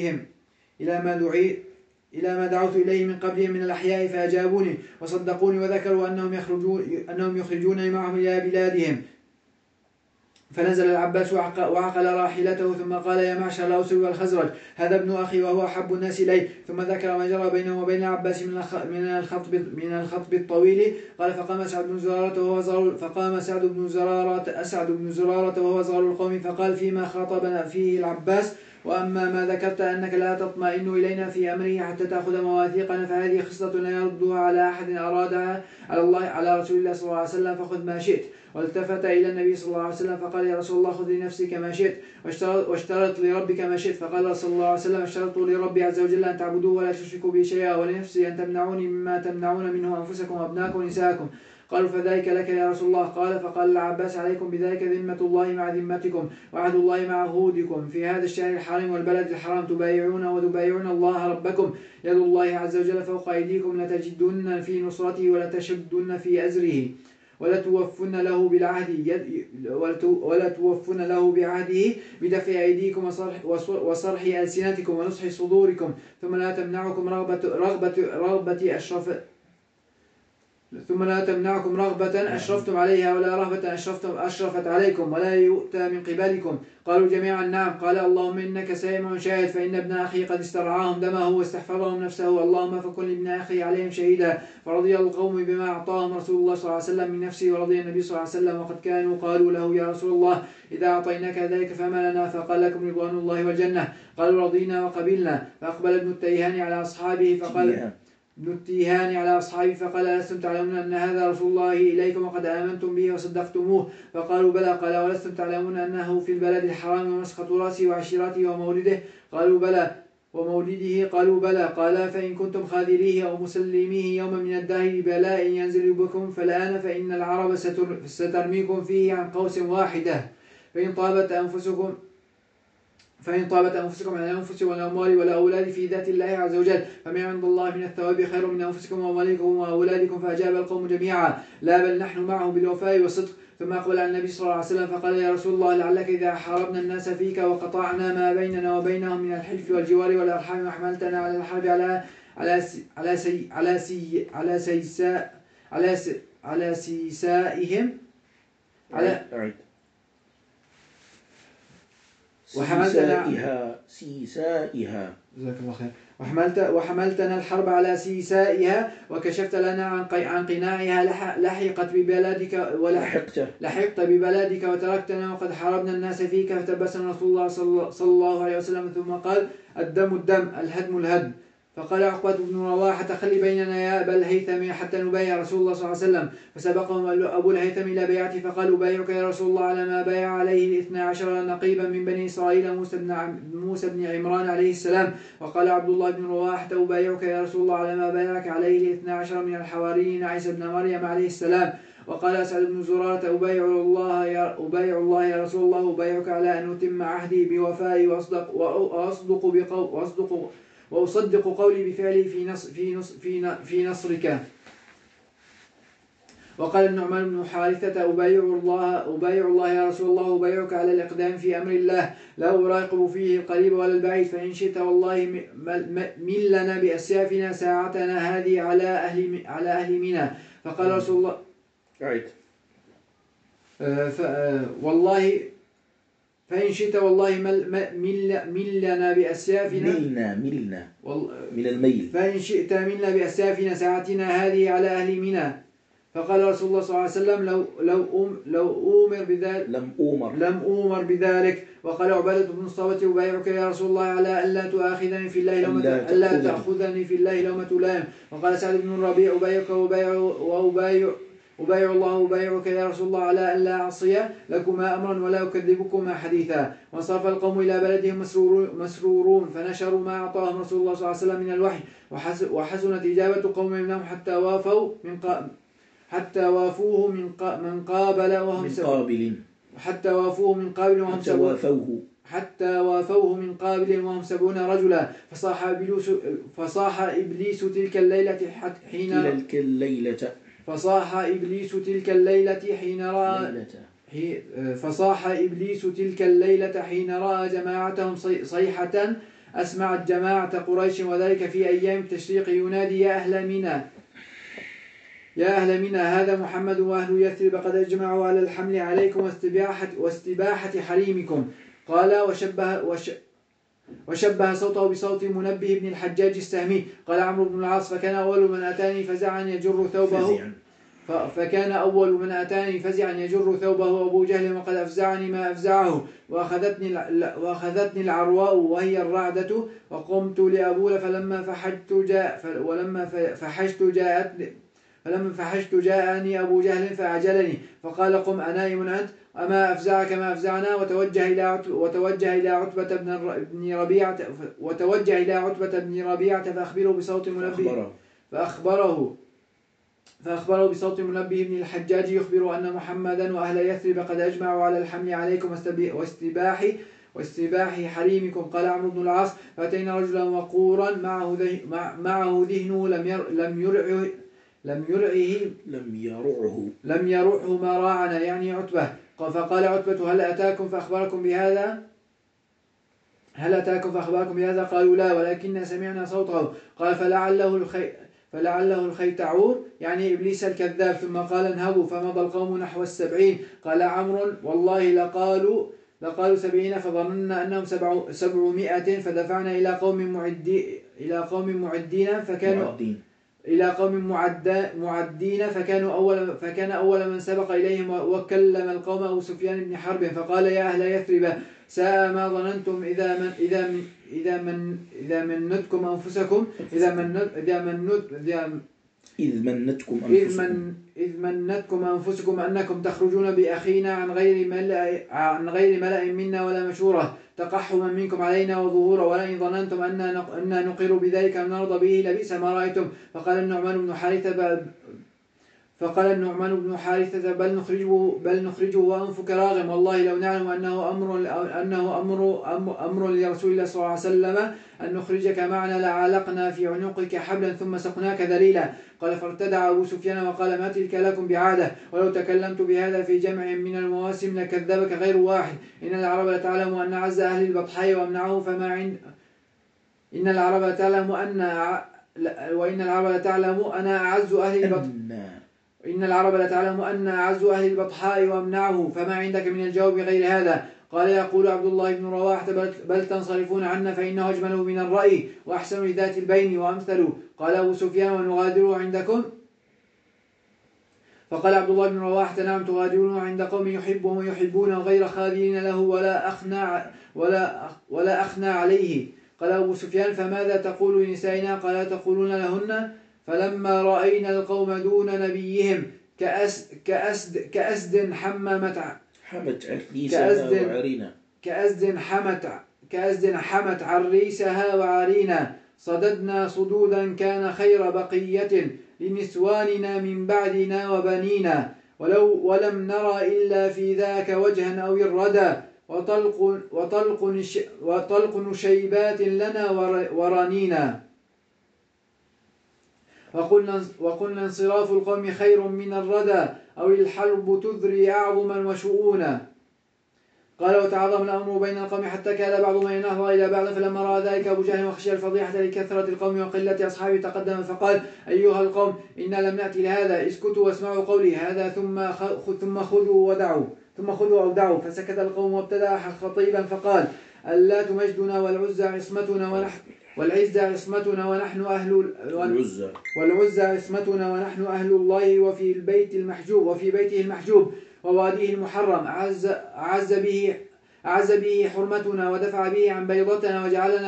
من قبلهم من الأحياء، فأجابوني وصدقوني وذكروا أنهم يخرجون معهم إلى بلادهم. فنزل العباس وعقل راحلته، ثم قال: يا معشر الأوس والخزرج، هذا ابن أخي وهو أحب الناس إلي. ثم ذكر ما جرى بينه وبين العباس من الخطب الطويل. قال: فقام أسعد بن زرارة وهو صغر القوم، فقال فيما خاطبنا فيه العباس: وأما ما ذكرت أنك لا تطمئن إلينا في أمره حتى تأخذ مواثيقنا، فهذه خصلة لا يردها على أحد أرادها على رسول الله صلى الله عليه وسلم، فخذ ما شئت. والتفت إلى النبي صلى الله عليه وسلم فقال: يا رسول الله، خذ لنفسك ما شئت، واشترط لربك ما شئت. فقال صلى الله عليه وسلم: اشترط لربي عز وجل أن تعبدوه ولا تشركوا به شيئا، ولنفسي أن تمنعوني مما تمنعون منه أنفسكم وأبناءكم ونساءكم. قالوا: فذلك لك يا رسول الله. فقال العباس: عليكم بذلك، ذمة الله مع ذمتكم وعهد الله مع عهودكم. في هذا الشهر الحرام والبلد الحرام تبايعون الله ربكم، يد الله عز وجل فوق أيديكم، لتجدن في نصرته ولتشدن في أزره، ولا توفن له بعهده بدفع أيديكم وصرح ألسنتكم ونصح صدوركم، ثم لا تمنعكم رغبة أشرفتم عليها ولا رهبة أشرفت عليكم، ولا يؤتى من قبلكم. قالوا جميعا: نعم. قال: اللهم إنك سامع شاهد، فإن ابن أخي قد استرعاهم دمه واستحفظهم نفسه، اللهم فكن لابن أخي عليهم شهيدا. فرضي القوم بما أعطاهم رسول الله صلى الله عليه وسلم من نفسه، ورضي النبي صلى الله عليه وسلم، وقد كانوا قالوا له: يا رسول الله، إذا أعطيناك ذلك فما لنا؟ فقال: لكم رضوان الله والجنة. قالوا: رضينا وقبلنا. فأقبل ابن التيهان على أصحابه فقال: ألستم تعلمون أن هذا رسول الله إليكم وقد آمنتم به وصدقتموه؟ فقالوا: بلى. قال: ولستم تعلمون أنه في البلد الحرام ومسخة رأسه وعشيرته ومولده؟ قالوا: بلى. ومولده؟ قالوا: بلى. قال: فإن كنتم خاذليه أو مسلميه يوما من الدهر ببلاء ينزل بكم فالآن، فإن العرب سترميكم فيه عن قوس واحدة، فإن طابت أنفسكم على الأنفس والأموال والأولاد في ذات الله عز وجل، فما عند الله من الثواب خير من أنفسكم وأموالكم وأولادكم. فأجاب القوم جميعا: لا، بل نحن معه بالوفاء والصدق. ثم أقبل على النبي صلى الله عليه وسلم فقال: يا رسول الله، لعلك إذا حاربنا الناس فيك وقطعنا ما بيننا وبينهم من الحلف والجوار والأرحام وحملتنا على الحرب على سيسائهم سيسائها جزاك الله خير. وحملتنا الحرب على سيسائها، وكشفت لنا عن قناعها، لحقت ببلادك وتركتنا وقد حاربنا الناس فيك. فتبسم رسول الله صلى الله عليه وسلم ثم قال: الدم الدم، الهدم الهدم. فقال عقبة بن رواحة: خلي بيننا يا أبا الهيثم حتى نبايع رسول الله صلى الله عليه وسلم. فسبقهم أبو الهيثم إلى بيعته، فقال: أبايعك يا رسول الله على ما بايع عليه 12 نقيبا من بني إسرائيل موسى بن عمران عليه السلام. وقال عبد الله بن رواحة: أبايعك يا رسول الله على ما بايعك عليه 12 من الحواريين عيسى بن مريم عليه السلام. وقال أسعد بن زرارة أبايع الله يا رسول الله، أبايعك على أن أتم عهدي بوفائي وأصدق قولي بفعلي في نصرك. وقال النعمان بن حارثة أبايع الله يا رسول الله، أبايعك على الإقدام في أمر الله لا أراقب فيه القريب ولا البعيد، فإن شئت والله ملنا بأسيافنا ساعتنا هذه على أهل منى. فقال رسول الله والله فإن شئت والله ملنا بأسيافنا ملنا من الميل، فإن شئت ملنا بأسيافنا ساعتنا هذه على أهل منى. فقال رسول الله صلى الله عليه وسلم لم أؤمر بذلك. وقال عبادة بن الصامت أبايعك يا رسول الله على ألا تأخذني في الله لومة لائم. وقال سعد بن الربيع أبايعك أبايع الله أبايعك يا رسول الله على أن لا أعصي لكما أمرا ولا أكذبكما حديثا. وانصرف القوم إلى بلدهم مسرورون، فنشروا ما أعطاهم رسول الله صلى الله عليه وسلم من الوحي، وحسنت إجابة قوم منهم حتى وافوه من قابل وهم سبعون رجلا. فصاح إبليس تلك الليلة حين رأى جماعتهم صيحة أسمعت جماعة قريش، وذلك في أيام التشريق، ينادي يا أهل منى هذا محمد وأهل يثرب قد أجمعوا على الحمل عليكم واستباحة حريمكم. قال وشبه صوته بصوت منبه بن الحجاج السهمي. قال عمرو بن العاص فكان أول من أتاني فزعا يجر ثوبه أبو جهل وقد أفزعني ما أفزعه، وأخذتني العرواء وهي الرعدة، وقمت لأبول فلما فحشت جاءني أبو جهل فأعجلني فقال قم أنائم أنت أما أفزعك ما أفزعنا. وتوجه إلى عتبة بن ربيعة فأخبره بصوت منبه بن الحجاج يخبر أن محمدا وأهل يثرب قد أجمعوا على الحمل عليكم واستباح حريمكم. قال عمرو بن العاص فأتينا رجلا وقورا معه ذهنه لم يرعه ما راعنا، يعني عتبة. فقال عتبة هل أتاكم فأخبركم بهذا؟ قالوا لا، ولكن سمعنا صوته. قال فلعله الخيتعور، يعني إبليس الكذاب. ثم قال انهبوا، فمضى القوم نحو 70. قال عمرو والله لقالوا 70 فظننا أنهم 700، فدفعنا إلى قوم معدين فكان أول من سبق إليهم وكلم القوم أبو سفيان بن حرب فقال يا أهل يثرب ساء ما ظننتم إذ منتكم أنفسكم أنكم تخرجون بأخينا عن غير ملأ منا ولا مشورة، تقحما منكم علينا وظهورا، ولئن ظننتم أننا نقر بذلك ونرضى به لبئس ما رأيتم. فقال النعمان بن حارثة بل نخرجه وأنفك راغم، والله لو نعلم أنه أمر لرسول الله صلى الله عليه وسلم أن نخرجك معنا لعلقنا في عنقك حبلا ثم سقناك ذليلا. قال فارتدع أبو سفيان وقال ما تلك لكم بعادة، ولو تكلمت بهذا في جمع من المواسم لكذبك غير واحد. إن العرب لتعلم أن أعز أهل البطحاء وأمنعه فما عند إن العرب تعلم وإن العرب لتعلم أنا أعز أهل البطحاء وأمنعه، فما عندك من الجواب غير هذا؟ قال يقول عبد الله بن رواحة بل تنصرفون عنا فإنه أجمل من الرأي وأحسن لذات البين وأمثل. قال أبو سفيان ونغادره عندكم؟ فقال عبد الله بن رواحة نعم تغادرونه عند قوم يحبهم ويحبونه غير خاذلين له ولا أخنى عليه. قال أبو سفيان فماذا تقول لنسائنا؟ قال تقولون لهن فلما رأينا القوم دون نبيهم كأسد حمت عريسها وعرينا، صددنا صدودا كان خير بقية لنسواننا من بعدنا وبنينا، ولم نرى إلا في ذاك وجها أو الردى وطلق نشيبات لنا ورانينا. وقلنا انصراف القوم خير من الردى أو الحرب تذري أعظما وشؤونا. قال وتعاظم الأمر بين القوم حتى كاد بعضهم أن ينهض إلى بعض، فلما رأى ذلك أبو جهل وخشي الفضيحة لكثرة القوم وقلة أصحابه تقدم فقال أيها القوم إنا لم نأتي لهذا، اسكتوا واسمعوا قولي هذا ثم خذوا أو دعوا. فسكت القوم وابتدأ خطيبا فقال اللات مجدنا والعزى عصمتنا ونحن أهل الله وفي بيته المحجوب وواديه المحرم أعز به حرمتنا ودفع به عن بيضتنا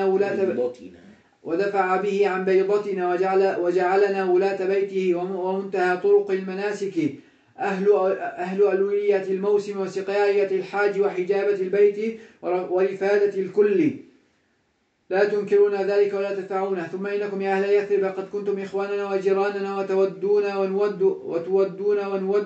وجعلنا ولاة بيته ومنتهى طرق المناسك أهل ألوية الموسم وسقاية الحاج وحجابة البيت ورفادة الكل لا تنكرون ذلك ولا تدفعونه. ثم إنكم يا أهل يثرب قد كنتم إخواننا وجيراننا وتودون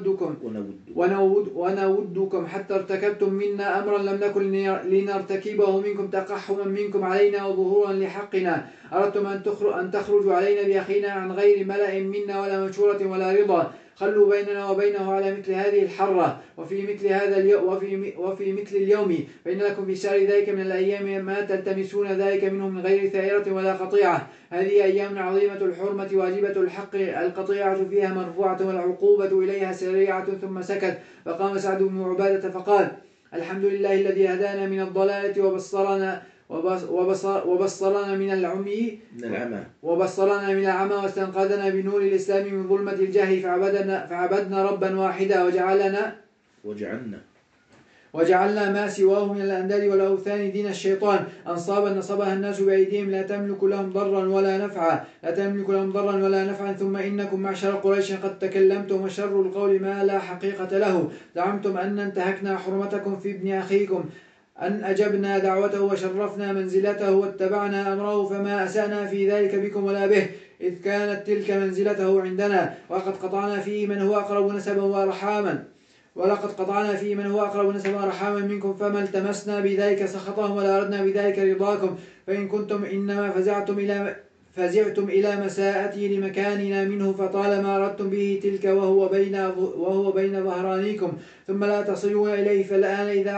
ونودكم حتى ارتكبتم منا أمرا لم نكن لنرتكبه منكم تقحما منكم علينا وظهورا لحقنا. أردتم أن تخرجوا علينا بأخينا عن غير ملأ منا ولا مشورة ولا رضا. خلوا بيننا وبينه على مثل هذه الحرة وفي مثل اليوم، فإن لكم في سائر ذلك من الأيام ما تلتمسون ذلك منه من غير ثائرة ولا قطيعة. هذه أيام عظيمة الحرمة واجبة الحق، القطيعة فيها مرفوعة والعقوبة إليها سريعة. ثم سكت. فقام سعد بن عبادة فقال الحمد لله الذي هدانا من الضلالة وبصرنا من العمى واستنقذنا بنور الإسلام من ظلمة الجهل فعبدنا ربا واحدا وجعلنا ما سواه من الأنداد والأوثان دين الشيطان أنصابا نصبها الناس بأيديهم لا تملك لهم ضرا ولا نفعا. ثم إنكم معشر قريش قد تكلمتم وشر القول ما لا حقيقة له. زعمتم أن انتهكنا حرمتكم في ابن أخيكم، أن أجبنا دعوته وشرفنا منزلته واتبعنا أمره، فما أسأنا في ذلك بكم ولا به، إذ كانت تلك منزلته عندنا. ولقد قطعنا فيه من هو أقرب نسبا ورحاما منكم، فما التمسنا بذلك سخطهم ولا أردنا بذلك رضاكم. فإن كنتم إنما فزعتم إلى مساءته لمكاننا منه، فطالما أردتم به تلك وهو بين ظهرانيكم ثم لا تصلون إليه. فالآن إذا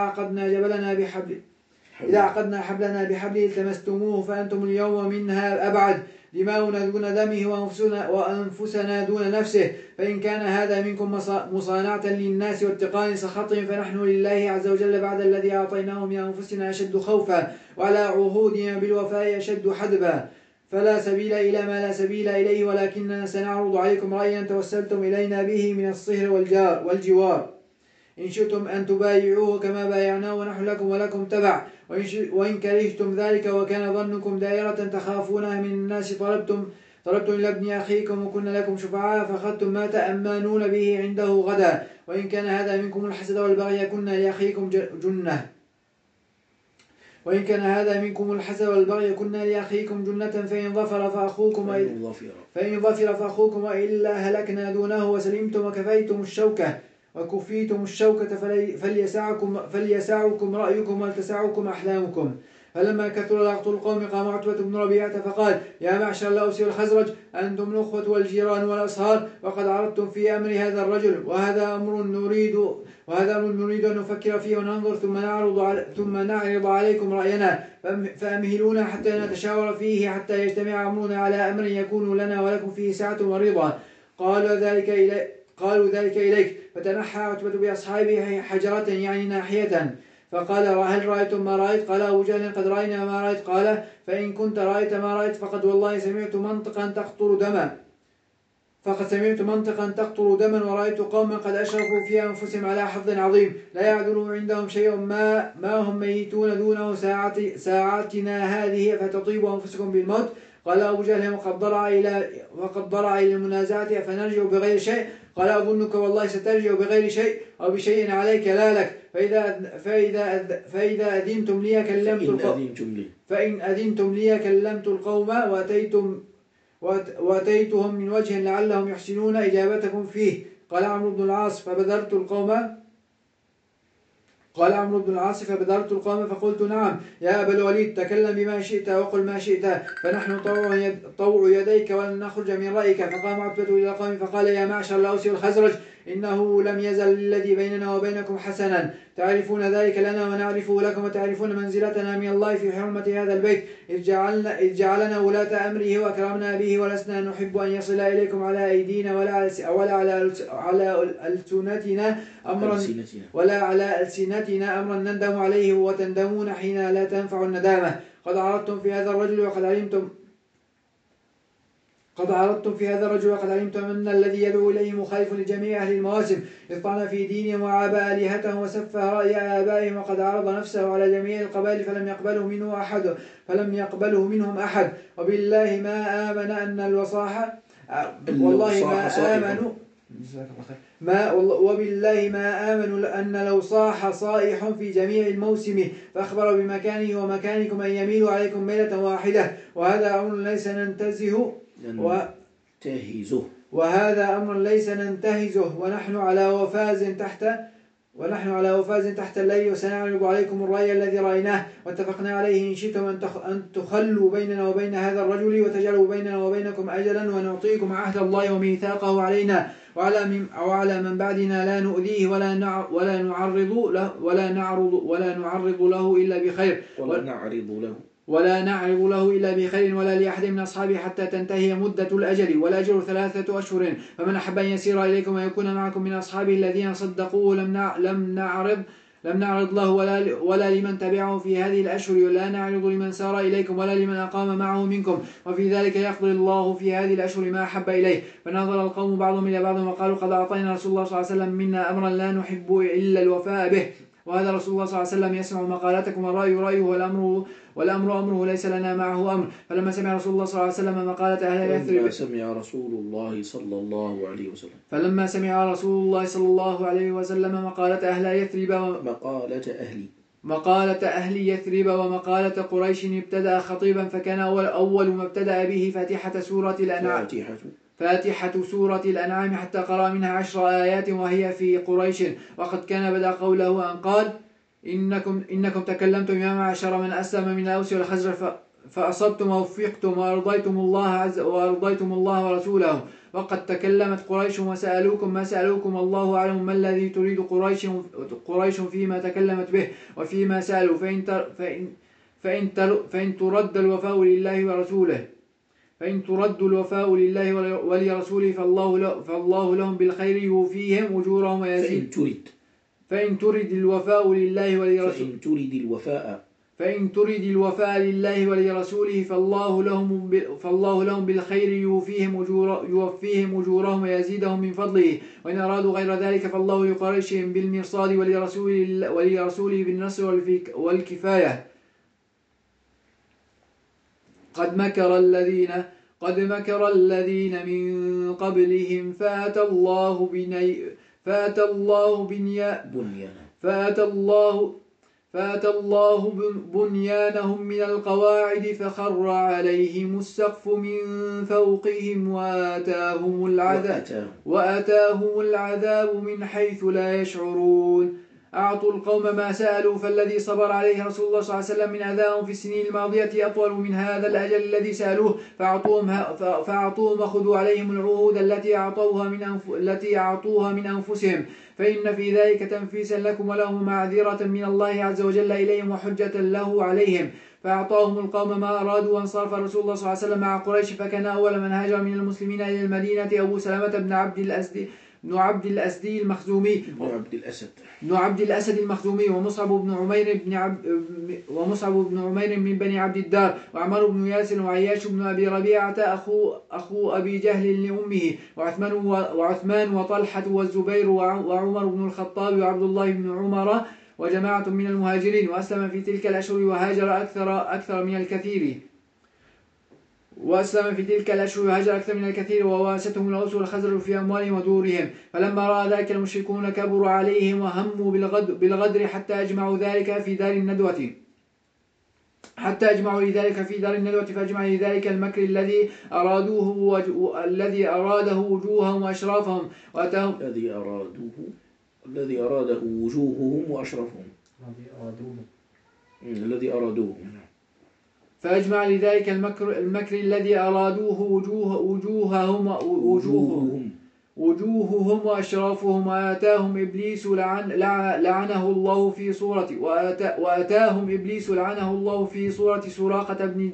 عقدنا حبلنا بحبله التمستموه، فأنتم اليوم منها أبعد، دماؤنا دون دمه وأنفسنا دون نفسه. فإن كان هذا منكم مصانعة للناس واتقان سخطهم، فنحن لله عز وجل بعد الذي أعطيناه من أنفسنا أشد خوفا، وعلى عهودنا بالوفاء أشد حدبا. فلا سبيل إلى ما لا سبيل إليه، ولكننا سنعرض عليكم رأيا توسلتم إلينا به من الصهر والجوار. إن شئتم أن تبايعوه كما بايعناه ونحن لكم ولكم تبع، وإن كرهتم ذلك وكان ظنكم دائرة تخافونها من الناس طلبتم إلى ابن أخيكم وكنا لكم شفعاء فأخذتم ما تأمنون به عنده غدا. وإن كان هذا منكم الحسد والبغي كنا لأخيكم جنة فإن ظفر فأخوكم وإلا هلكنا دونه وسلمتم وكفيتم الشوكة فليسعكم رأيكم ولتسعكم أحلامكم. فلما كثر لغط القوم قام عتبة بن ربيعة فقال يا معشر الأوس والخزرج أنتم الأخوة والجيران والأصهار، وقد عرضتم في أمر هذا الرجل، وهذا أمر نريد أن نفكر فيه وننظر ثم نعرض عليكم رأينا، فأمهلونا حتى نتشاور فيه حتى يجتمع أمرنا على أمر يكون لنا ولكم فيه سعة ورضا. قالوا ذلك إليك. فتنحى عتبة بأصحابه حجرة يعني ناحية فقال هل رأيتم ما رأيت؟ قال أبو جهل قد رأينا ما رأيت. قال فإن كنت رأيت ما رأيت فقد والله سمعت منطقا تقطر دما ورأيت قوما قد أشرفوا في أنفسهم على حظ عظيم لا يعدل عندهم شيء ما هم ميتون دونه ساعاتنا هذه فتطيب أنفسكم بالموت. قال أبو جهل وقد ضرع إلى المنازعة فنرجع بغير شيء. قال أظنك والله سترجع بغير شيء أو بشيء عليك لا لك. فإذا أذنتم لي كلمت القوم وأتيتهم من وجه لعلهم يحسنون إجابتكم فيه. قال عمرو بن العاص فبدرت القوم فقلت نعم يا أبا الوليد تكلم بما شئت وقل ما شئت فنحن طوع يديك ولن نخرج من رأيك. فقام عتبة إلى القوم فقال يا معشر الأوس والخزرج إنه لم يزل الذي بيننا وبينكم حسنا تعرفون ذلك لنا ونعرفه لكم وتعرفون منزلتنا من الله في حرمة هذا البيت إذ جعلنا ولاة أمره وأكرمنا به ولسنا نحب أن يصل إليكم على أيدينا ولا على ألسنتنا أمرا نندم عليه وتندمون حين لا تنفع الندامة. قد عرضتم في هذا الرجل وقد علمتم أن الذي يدعو إليه مخالف لجميع أهل المواسم إذ طعن في دينهم وعاب آلهتهم وسفه رأي آبائهم وقد عرض نفسه على جميع القبائل فلم يقبله منهم أحد. وبالله ما آمن أن الوصاحة وبالله ما آمنوا أن لو صاح صائح في جميع الموسم فأخبر بمكانه ومكانكم أن يميلوا عليكم ميلة واحدة وهذا أمر ليس ننتهزه ونحن على وفاز تحت الليل وسنعرض عليكم الرأي الذي رأيناه واتفقنا عليه إن شئتم أن تخلوا بيننا وبين هذا الرجل وتجعلوا بيننا وبينكم أجلا ونعطيكم عهد الله وميثاقه علينا وعلى من بعدنا لا نؤذيه ولا نعرض له إلا بخير ولا لأحد من أصحابه حتى تنتهي مدة الأجل والأجل 3 أشهر. فمن أحب أن يسير إليكم ويكون معكم من أصحابه الذين صدقوه لم نعرض له ولا لمن تبعه في هذه الأشهر ولا نعرض لمن سار إليكم ولا لمن أقام معه منكم وفي ذلك يقضي الله في هذه الأشهر ما أحب إليه. فنظر القوم بعضهم إلى بعض وقالوا قد أعطينا رسول الله صلى الله عليه وسلم منا أمرا لا نحب إلا الوفاء به وهذا رسول الله صلى الله عليه وسلم يسمع مقالاتكم والرأي رأيه والأمر أمره ليس لنا معه أمر. فلما سمع رسول الله صلى الله عليه وسلم مقالة أهل يثرب فلما سمع رسول الله صلى الله عليه وسلم مقالة أهل يثرب ومقالة قريش ابتدأ خطيبا فكان أول ما ابتدأ به فاتحة سورة الأنعام حتى قرأ منها 10 آيات وهي في قريش. وقد كان بدأ قوله أن قال إنكم تكلمتم يا معشر من أسلم من الأوس والخزرج فأصبتم ووفقتم وأرضيتم الله ورسوله. وقد تكلمت قريش وسألوكم ما سألوكم الله أعلم ما الذي تريد قريش فيما تكلمت به وفيما سألوا فإن ترد الوفاء لله ولرسوله فالله لهم بالخير يوفيهم أجورهم ويزيد فإن ترد الوفاء لله ولرسوله فالله لهم بالخير يوفيهم أجورهم ويزيدهم من فضله وإن أرادوا غير ذلك فالله يقرشهم بالمرصاد ولرسوله بالنصر والكفاية. قد مكر الذين من قبلهم فأتى الله بنيانهم من القواعد فخر عليهم السقف من فوقهم وآتاهم العذاب من حيث لا يشعرون. أعطوا القوم ما سألوا فالذي صبر عليه رسول الله صلى الله عليه وسلم من أذاهم في السنين الماضية أطول من هذا الأجل الذي سألوه فأعطوهم وخذوا عليهم العهود التي أعطوها من أنفسهم فإن في ذلك تنفيسا لكم ولهم معذرة من الله عز وجل إليهم وحجة له عليهم. فأعطاهم القوم ما أرادوا وانصرف رسول الله صلى الله عليه وسلم مع قريش فكان أول من هاجر من المسلمين إلى المدينة أبو سلمة بن عبد الأسد المخزومي ومصعب بن عمير من بني عبد الدار وعمر بن ياسر وعياش بن أبي ربيعة أخو أبي جهل لأمه وعثمان وطلحة والزبير وعمر بن الخطاب وعبد الله بن عمر وجماعة من المهاجرين. وأسلم في تلك الأشهر وهاجر أكثر من الكثير وواستهم الأوس والخزرج في أموالهم ودورهم. فلما رأى ذلك المشركون كبر عليهم وهموا بالغدر حتى أجمعوا ذلك في دار الندوة حتى أجمعوا لذلك في دار الندوة، فأجمع لذلك المكر الذي أراده وجوههم وأشرافهم وأتاهم الذي أراده وجوههم وأشرافهم الذي أرادوه. فأجمع لذلك المكر الذي أرادوه وجوههم وأشرافهم، وآتاهم إبليس لعنه الله في صورة سراقة بن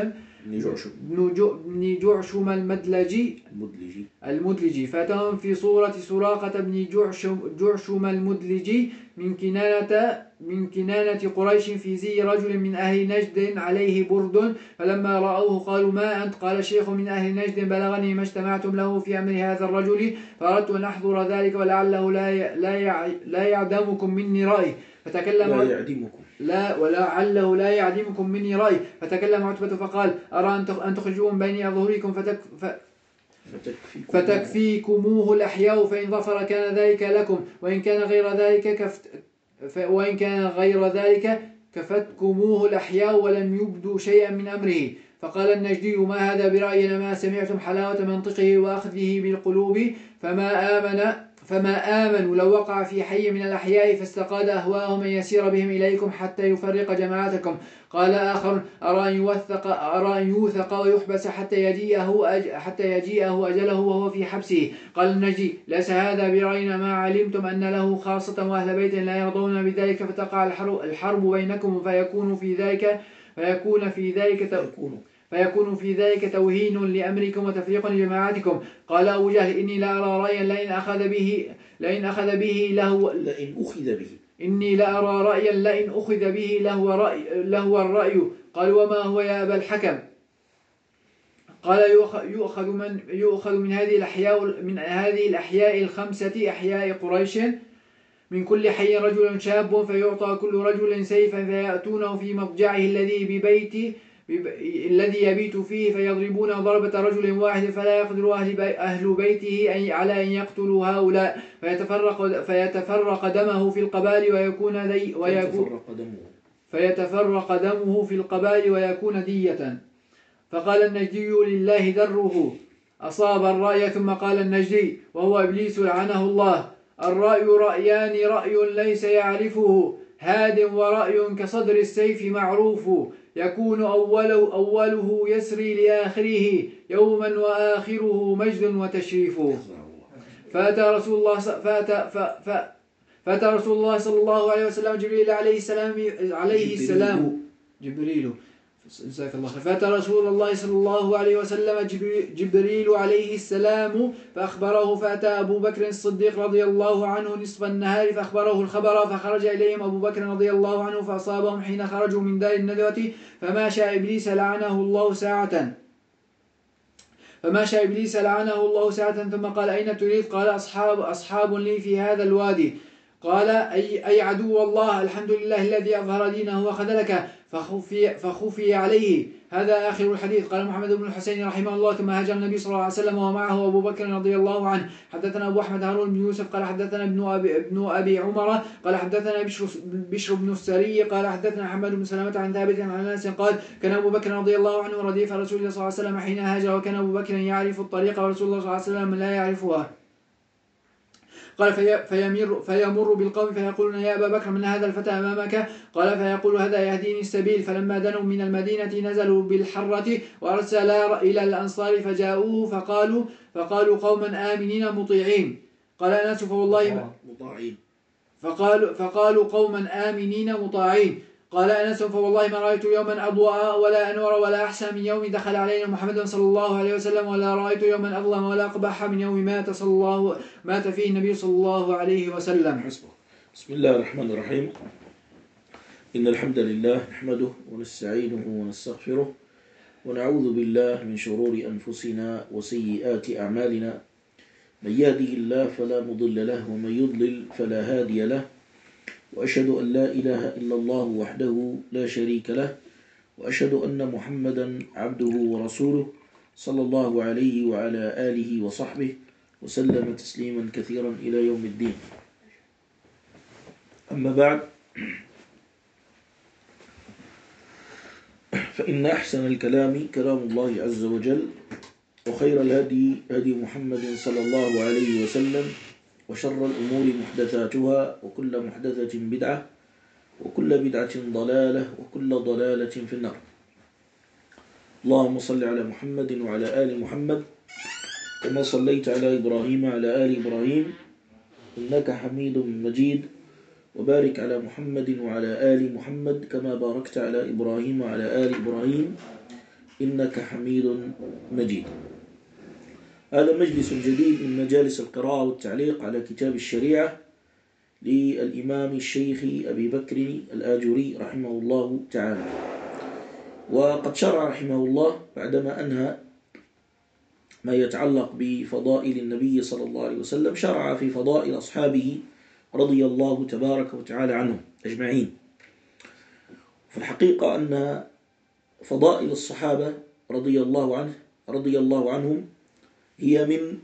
جعشم المدلجي، فأتاهم في صورة سراقة بن جعشم المدلجي من كنانة قريش في زي رجل من أهل نجد عليه برد، فلما رأوه قالوا ما أنت؟ قال شيخ من أهل نجد بلغني ما اجتمعتم له في أمر هذا الرجل، فأردت أن أحضر ذلك ولعله لا يعدمكم مني رأي، ولعله لا يعدمكم مني رأي. فتكلم عتبة فقال أرى أن تخرجوا من بين أظهركم فتكفيكموه الأحياء، فإن ظفر كان ذلك لكم، وإن كان غير ذلك كفتكموه الأحياء ولم يبدوا شيئا من أمره. فقال النجدي ما هذا برأينا، ما سمعتم حلاوة منطقه وأخذه بالقلوب، فما آمنوا لو وقع في حي من الأحياء فاستقاد أهواهم أن يسير بهم إليكم حتى يفرق جماعتكم. قال آخر أرى أن يوثق ويحبس حتى يجيئه أجله وهو في حبسه. قال النجدي ليس هذا برأينا، ما علمتم أن له خاصة وأهل بيت لا يرضون بذلك، فتقع الحرب بينكم فيكون في ذلك توهين لأمركم وتفريق لجماعتكم. قال أبو جهل إني لا أرى رأيا لئن أخذ به لهو الرأي. قال وما هو يا أبا الحكم؟ قال يؤخذ من هذه الأحياء الخمسة أحياء قريش من كل حي رجل شاب، فيعطى كل رجل سيفا، فيأتونه في مضجعه الذي يبيت فيه، فيضربون ضربة رجل واحد، فلا يقدر أهل بيته على أن يقتلوا هؤلاء، فيتفرق دمه في القبائل ويكون دية. فقال النجدي لله دره أصاب الرأي. ثم قال النجدي وهو إبليس لعنه الله الرأي رأيان، رأي ليس يعرفه هاد، ورأي كصدر السيف معروف، يكون أوله يسري لآخره يوما، وآخره مجد وتشريف. فأتى رسول الله صلى الله عليه وسلم جبريل فأتى رسول الله صلى الله عليه وسلم جبريل عليه السلام فأخبره، فأتى أبو بكر الصديق رضي الله عنه نصف النهار فأخبره الخبر، فخرج إليهم أبو بكر رضي الله عنه فأصابهم حين خرجوا من دار الندوة، فماشى إبليس لعنه الله ساعة ثم قال أين تريد؟ قال أصحاب لي في هذا الوادي. قال أي عدو الله، الحمد لله الذي أظهر دينه وخذلك فخفي عليه. هذا آخر الحديث. قال محمد بن الحسين رحمه الله ثم هاجر النبي صلى الله عليه وسلم ومعه أبو بكر رضي الله عنه. حدثنا أبو أحمد هارون بن يوسف قال حدثنا ابن أبي عمر قال حدثنا بشر بن السري قال حدثنا حماد بن سلامة عن ثابت عن أنس قال كان أبو بكر رضي الله عنه رديف رسول الله صلى الله عليه وسلم حين هاجر، وكان أبو بكر يعرف الطريق ورسول الله صلى الله عليه وسلم لا يعرفها. قال فيمر بالقوم فيقولون يا أبا بكر من هذا الفتى أمامك؟ قال فيقول هذا يهديني السبيل. فلما دنوا من المدينة نزلوا بالحرة وأرسل إلى الأنصار فجاءوه فقالوا قوما آمنين مطيعين. قال أنس فقالوا قوما آمنين مطاعين. قال أنس فوالله ما رأيت يوما أضواء ولا أنور ولا أحسن من يوم دخل علينا محمد صلى الله عليه وسلم، ولا رأيت يوما أظلم ولا أقبح من يوم مات فيه النبي صلى الله عليه وسلم. بسم الله الرحمن الرحيم. إن الحمد لله نحمده ونستعينه ونستغفره ونعوذ بالله من شرور أنفسنا وسيئات أعمالنا، من يهده الله فلا مضل له ومن يضلل فلا هادي له، وأشهد أن لا إله إلا الله وحده لا شريك له، وأشهد أن محمدا عبده ورسوله صلى الله عليه وعلى آله وصحبه وسلم تسليما كثيرا إلى يوم الدين. أما بعد، فإن أحسن الكلام كلام الله عز وجل، وخير الهدي هدي محمد صلى الله عليه وسلم، وشر الأمور محدثاتها، وكل محدثة بدعة، وكل بدعة ضلالة، وكل ضلالة في النار. اللهم صل على محمد وعلى آل محمد كما صليت على إبراهيم وعلى آل إبراهيم إنك حميد مجيد، وبارك على محمد وعلى آل محمد كما باركت على إبراهيم وعلى آل إبراهيم إنك حميد مجيد. هذا مجلس جديد من مجالس القراءة والتعليق على كتاب الشريعة للإمام الشيخ أبي بكر الآجري رحمه الله تعالى. وقد شرع رحمه الله بعدما أنهى ما يتعلق بفضائل النبي صلى الله عليه وسلم، شرع في فضائل أصحابه رضي الله تبارك وتعالى عنهم أجمعين. في الحقيقة أن فضائل الصحابة رضي الله عنهم هي من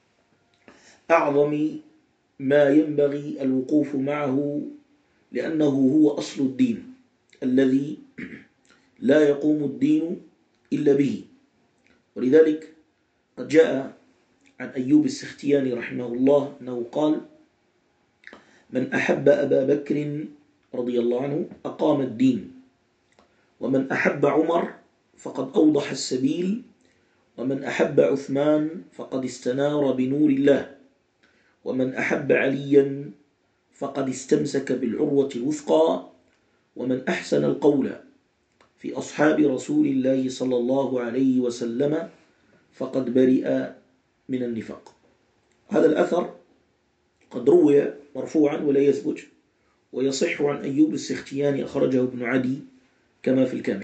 أعظم ما ينبغي الوقوف معه، لأنه هو أصل الدين الذي لا يقوم الدين إلا به. ولذلك قد جاء عن أيوب السختياني رحمه الله أنه قال: من أحب أبا بكر رضي الله عنه أقام الدين، ومن أحب عمر فقد أوضح السبيل، ومن أحب عثمان فقد استنار بنور الله، ومن أحب عليا فقد استمسك بالعروة الوثقى، ومن أحسن القول في أصحاب رسول الله صلى الله عليه وسلم فقد برئ من النفاق. هذا الأثر قد روي مرفوعا ولا يثبت، ويصح عن أيوب السختياني أخرجه ابن عدي كما في الكامل.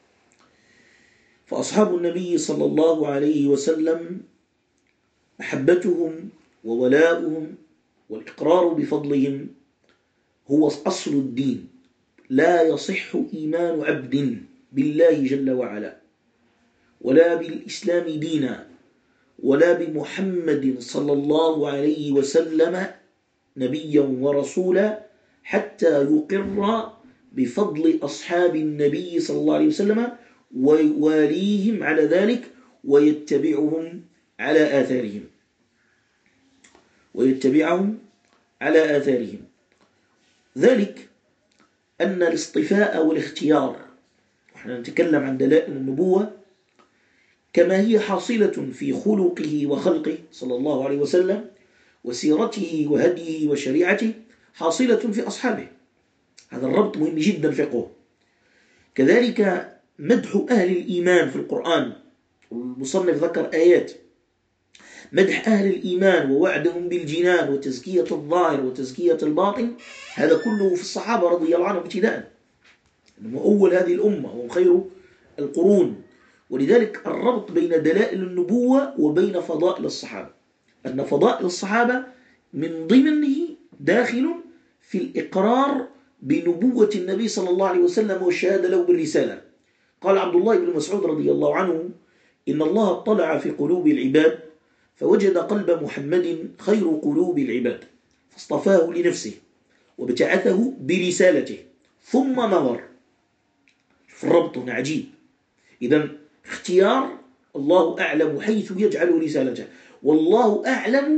فأصحاب النبي صلى الله عليه وسلم محبتهم وولاؤهم والإقرار بفضلهم هو أصل الدين. لا يصح إيمان عبد بالله جل وعلا، ولا بالإسلام دينا، ولا بمحمد صلى الله عليه وسلم نبيا ورسولا، حتى يقر بفضل أصحاب النبي صلى الله عليه وسلم ويواليهم على ذلك ويتبعهم على آثارهم. ذلك أن الاصطفاء والاختيار، ونحن نتكلم عن دلائل النبوة كما هي حاصلة في خلقه وخلقه صلى الله عليه وسلم، وسيرته وهديه وشريعته، حاصلة في أصحابه. هذا الربط مهم جدا فقه. كذلك مدح أهل الإيمان في القرآن، والمصنف ذكر آيات مدح أهل الإيمان ووعدهم بالجنان وتزكية الظاهر وتزكية الباطن، هذا كله في الصحابة رضي الله عنهم ابتداء، هم أول هذه الأمة وهم خير القرون. ولذلك الربط بين دلائل النبوة وبين فضائل الصحابة، أن فضائل الصحابة من ضمنه داخل في الإقرار بنبوة النبي صلى الله عليه وسلم والشهادة له بالرسالة. قال عبد الله بن مسعود رضي الله عنه: إن الله اطلع في قلوب العباد فوجد قلب محمد خير قلوب العباد، فاصطفاه لنفسه وابتعثه برسالته ثم نظر. في الربط هنا عجيب. إذن اختيار، الله أعلم حيث يجعل رسالته، والله أعلم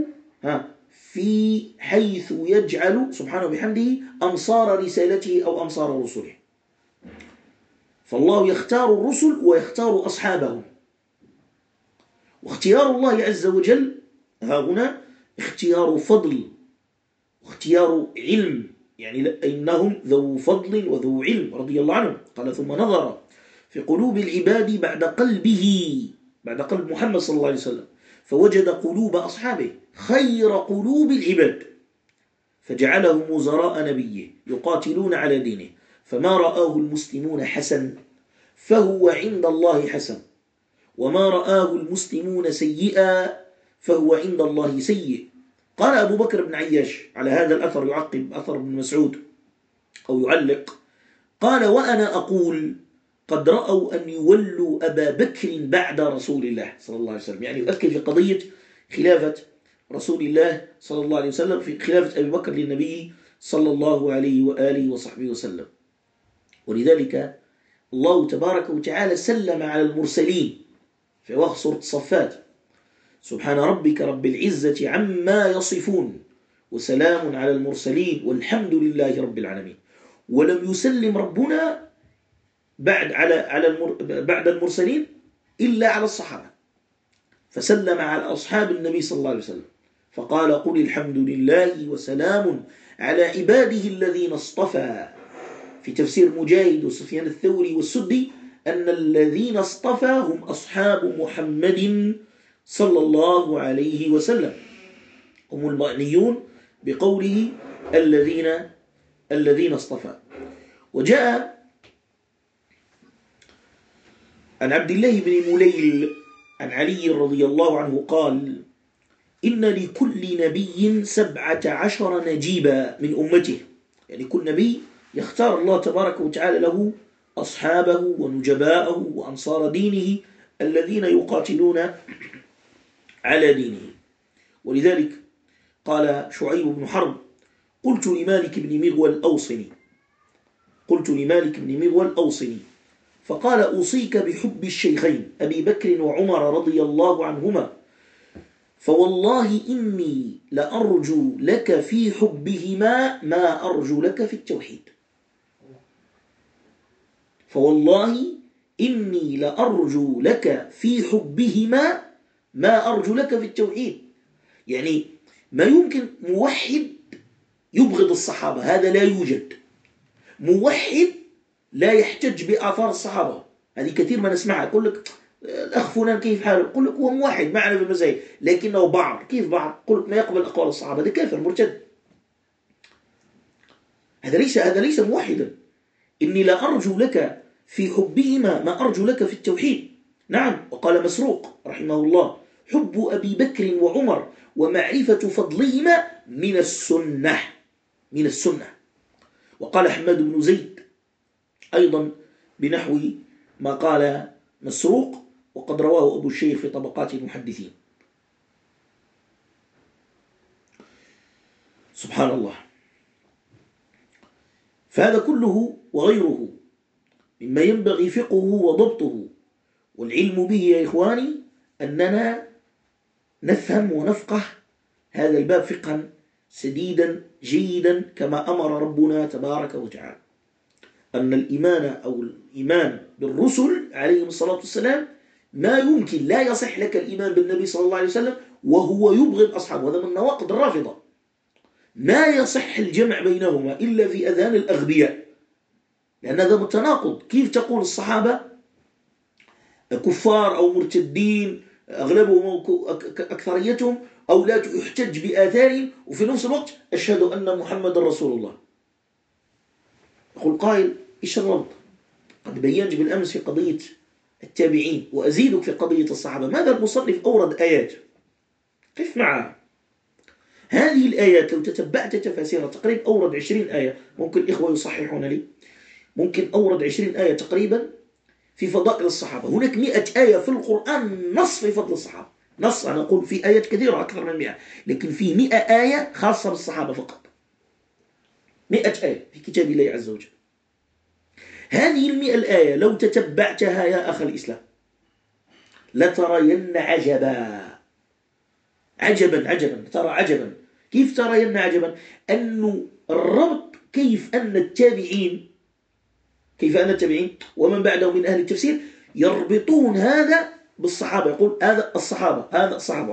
في حيث يجعل سبحانه بحمده أنصار رسالته أو أنصار رسله. فالله يختار الرسل ويختار أصحابهم. واختيار الله عز وجل ها هنا اختيار فضل واختيار علم، يعني إنهم ذو فضل وذو علم رضي الله عنهم. قال: ثم نظر في قلوب العباد بعد قلب محمد صلى الله عليه وسلم فوجد قلوب أصحابه خير قلوب العباد، فجعلهم وزراء نبيه يقاتلون على دينه، فما رآه المسلمون حسن فهو عند الله حسن، وما رآه المسلمون سيئا فهو عند الله سيء. قال أبو بكر بن عياش على هذا الأثر، يعقب أثر ابن مسعود أو يعلق، قال: وأنا أقول قد رأوا أن يولوا أبا بكر بعد رسول الله صلى الله عليه وسلم، يعني يؤكد في قضية خلافة رسول الله صلى الله عليه وسلم، في خلافة أبي بكر للنبي صلى الله عليه وآله وصحبه وسلم. ولذلك الله تبارك وتعالى سلم على المرسلين في وقت سورة الصفات: سبحان ربك رب العزة عما يصفون وسلام على المرسلين والحمد لله رب العالمين. ولم يسلم ربنا بعد المرسلين إلا على الصحابة، فسلم على أصحاب النبي صلى الله عليه وسلم فقال: قل الحمد لله وسلام على عباده الذين اصطفى. في تفسير مجاهد وسفيان الثوري والسدي أن الذين اصطفى هم أصحاب محمد صلى الله عليه وسلم، هم المعنيون بقوله الذين اصطفى. وجاء عن عبد الله بن مليل عن علي رضي الله عنه قال: إن لكل نبي 17 نجيبا من أمته. يعني كل نبي يختار الله تبارك وتعالى له أصحابه ونجباءه وأنصار دينه الذين يقاتلون على دينه. ولذلك قال شعيب بن حرب: قلت لمالك بن مغول أوصني، فقال: أوصيك بحب الشيخين أبي بكر وعمر رضي الله عنهما، فوالله إني لأرجو لك في حبهما ما أرجو لك في التوحيد. فوالله إني لأرجو لك في حبهما ما أرجو لك في التوحيد. يعني ما يمكن موحد يبغض الصحابة، هذا لا يوجد. موحد لا يحتج بآثار الصحابة، هذه كثير ما نسمعها. يقول لك الأخ فلان كيف حاله؟ يقول لك هو موحد معنا في المساجد لكنه بعض. كيف بعض؟ يقول لك ما يقبل أقوال الصحابة، هذا كافر مرتد. هذا ليس موحدا. إني لا أرجو لك في حبهما ما أرجو لك في التوحيد. نعم. وقال مسروق رحمه الله: حب أبي بكر وعمر ومعرفة فضلهما من السنة. وقال حماد بن زيد أيضا بنحو ما قال مسروق، وقد رواه أبو الشيخ في طبقات المحدثين. سبحان الله. فهذا كله وغيره مما ينبغي فقهه وضبطه والعلم به يا إخواني، أننا نفهم ونفقه هذا الباب فقها سديدا جيدا كما أمر ربنا تبارك وتعالى. أن الإيمان بالرسل عليهم الصلاة والسلام ما يمكن، لا يصح لك الإيمان بالنبي صلى الله عليه وسلم وهو يبغض أصحابه، هذا من نواقض الرافضة. ما يصح الجمع بينهما إلا في أذهان الأغبياء، لأن هذا متناقض. كيف تقول الصحابة كفار أو مرتدين أغلبهم أو أكثريتهم، أو لا يحتج بآثارهم، وفي نفس الوقت أشهد أن محمد رسول الله؟ يقول قائل: إيش الربط؟ قد بينت بالأمس في قضية التابعين، وأزيدك في قضية الصحابة. ماذا المصنف أورد آيات؟ قف معها. هذه الآيات لو تتبعت تفاسيرها تقريبا أورد 20 آية. ممكن الإخوة يصححون لي، ممكن أورد 20 آية تقريبا في فضائل الصحابة. هناك 100 آية في القرآن نص في فضل الصحابة، نص. أنا أقول في آيات كثيرة أكثر من 100، لكن في 100 آية خاصة بالصحابة فقط. 100 آية في كتاب الله عز وجل. هذه 100 الآية لو تتبعتها يا أخ الإسلام لترين عجبا. ترى عجبا. كيف ترين عجبا؟ أنه الربط كيف أن التابعين ومن بعدهم من أهل التفسير يربطون هذا بالصحابة. يقول هذا الصحابة.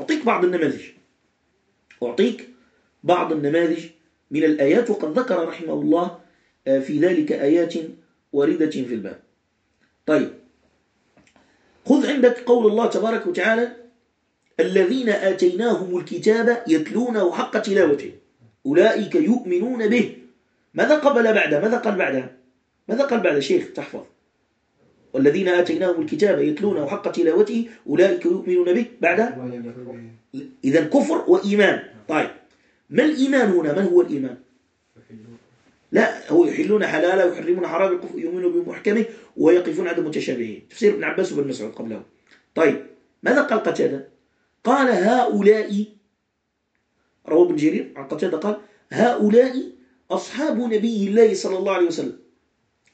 أعطيك بعض النماذج من الآيات، وقد ذكر رحمه الله في ذلك آيات واردة في الباب. طيب، خذ عندك قول الله تبارك وتعالى: الذين آتيناهم الكتاب يتلونه حق تلاوته أولئك يؤمنون به. ماذا قال بعدها؟ ماذا قال بعد شيخ تحفظ؟ والذين آتيناهم الكتاب يتلونه حق تلاوته أولئك يؤمنون به. بعدها إذن كفر وإيمان. طيب، ما الإيمان هنا؟ من هو الإيمان؟ لا، هو يحلون حلالا ويحرمون حراما يؤمنون بمحكمه ويقفون عند متشابهه. تفسير ابن عباس وابن مسعود قبله. طيب، ماذا قال قتادة؟ قال هؤلاء، رواه ابن جرير عن قتادة قال: هؤلاء أصحاب نبي الله صلى الله عليه وسلم.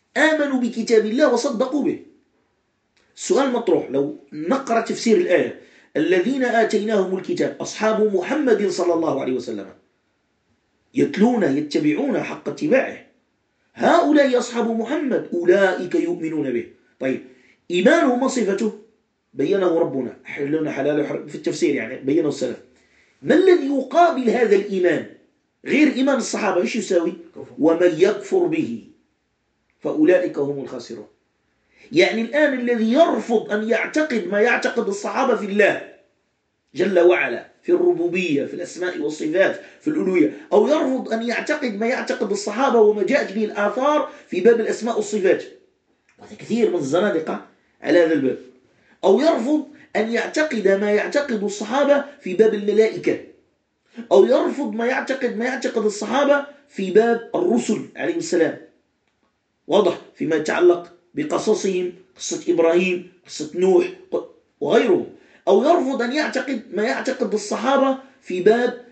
آمنوا بكتاب الله وصدقوا به. السؤال مطروح، لو نقرأ تفسير الآية الذين آتيناهم الكتاب أصحاب محمد صلى الله عليه وسلم يتلون يتبعون حق اتباعه، هؤلاء أصحاب محمد أولئك يؤمنون به. طيب إيمانه ما صفته؟ بينه ربنا، حلنا حلال في التفسير يعني بينه السلف. ما الذي يقابل هذا الإيمان غير إيمان الصحابة؟ إيش يساوي؟ ومن يكفر به فأولئك هم الخاسرون. يعني الآن الذي يرفض أن يعتقد ما يعتقد الصحابة في الله جل وعلا، في الربوبية، في الأسماء والصفات، في الألوهية، أو يرفض أن يعتقد ما يعتقد الصحابة وما جاءت به الآثار في باب الأسماء والصفات، وهذا كثير من الزنادقة على هذا الباب، أو يرفض أن يعتقد ما يعتقد الصحابة في باب الملائكة، أو يرفض ما يعتقد الصحابة في باب الرسل عليه السلام، واضح، فيما يتعلق بقصصهم، قصة إبراهيم، قصة نوح وغيره، أو يرفض أن يعتقد ما يعتقد الصحابة في باب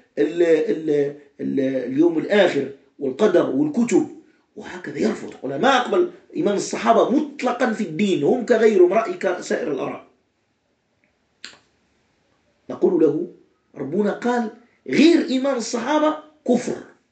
اليوم الآخر والقدر والكتب، وهكذا يرفض. يقول ما أقبل إيمان الصحابة مطلقا في الدين، هم كغيرهم، رأي كسائر الآراء. نقول له ربنا قال غير إيمان الصحابة كفر.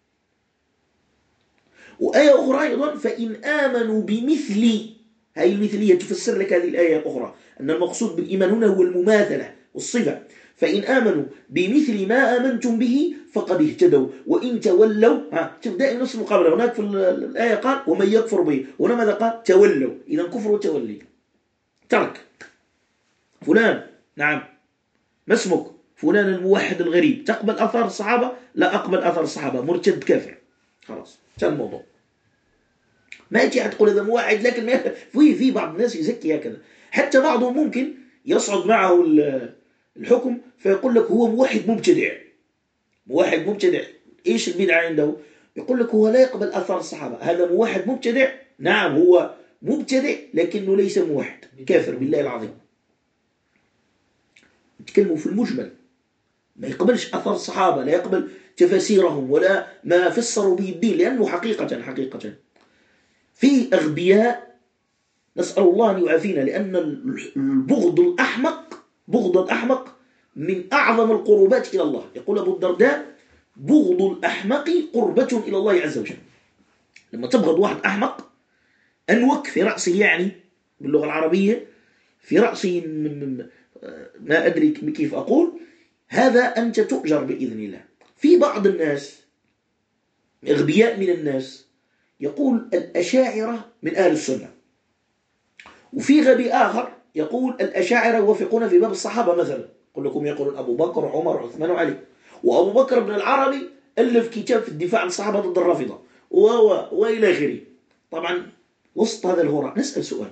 وآية أخرى أيضا فإن آمنوا بمثل، هذه المثلية تفسر لك هذه الآية الأخرى أن المقصود بالإيمان هنا هو المماثلة والصفة. فإن آمنوا بمثل ما آمنتم به فقد اهتدوا وإن تولوا، تبدأ نفس المقابلة. هناك في الآية قال ومن يكفر به، هنا ماذا قال؟ تولوا. إذا كفر وتولي، ترك. فلان نعم ما اسمك؟ فلان الموحد الغريب، تقبل أثار الصحابة؟ لا أقبل أثار الصحابة، مرتد كافر، خلاص انتهى الموضوع. ما يجي تقول هذا موحد، لكن في بعض الناس يزكي هكذا، حتى بعضهم ممكن يصعد معه الحكم فيقول لك هو موحد مبتدع. موحد مبتدع، ايش البدعة عنده؟ يقول لك هو لا يقبل أثار الصحابة، هذا موحد مبتدع. نعم هو مبتدع لكنه ليس موحد، كافر بالله العظيم. يتكلموا في المجمل، ما يقبلش أثر الصحابة، لا يقبل تفاسيرهم ولا ما فسروا به الدين، لأنه حقيقة في أغبياء، نسأل الله أن يعافينا، لأن بغض الأحمق من أعظم القربات إلى الله. يقول أبو الدرداء بغض الأحمق قربة إلى الله عز وجل. لما تبغض واحد أحمق أنوك في رأسه، يعني باللغة العربية في رأسه ما أدري كيف أقول، هذا أنت تؤجر بإذن الله. في بعض الناس أغبياء من الناس يقول الأشاعرة من أهل السنة، وفي غبي آخر يقول الأشاعرة يوافقون في باب الصحابة. مثلا يقول لكم يقولون أبو بكر وعمر وعثمان وعلي، وأبو بكر بن العربي ألف كتاب في الدفاع عن الصحابة ضد الرافضة وإلى آخره. طبعا وسط هذا الهراء نسأل سؤال: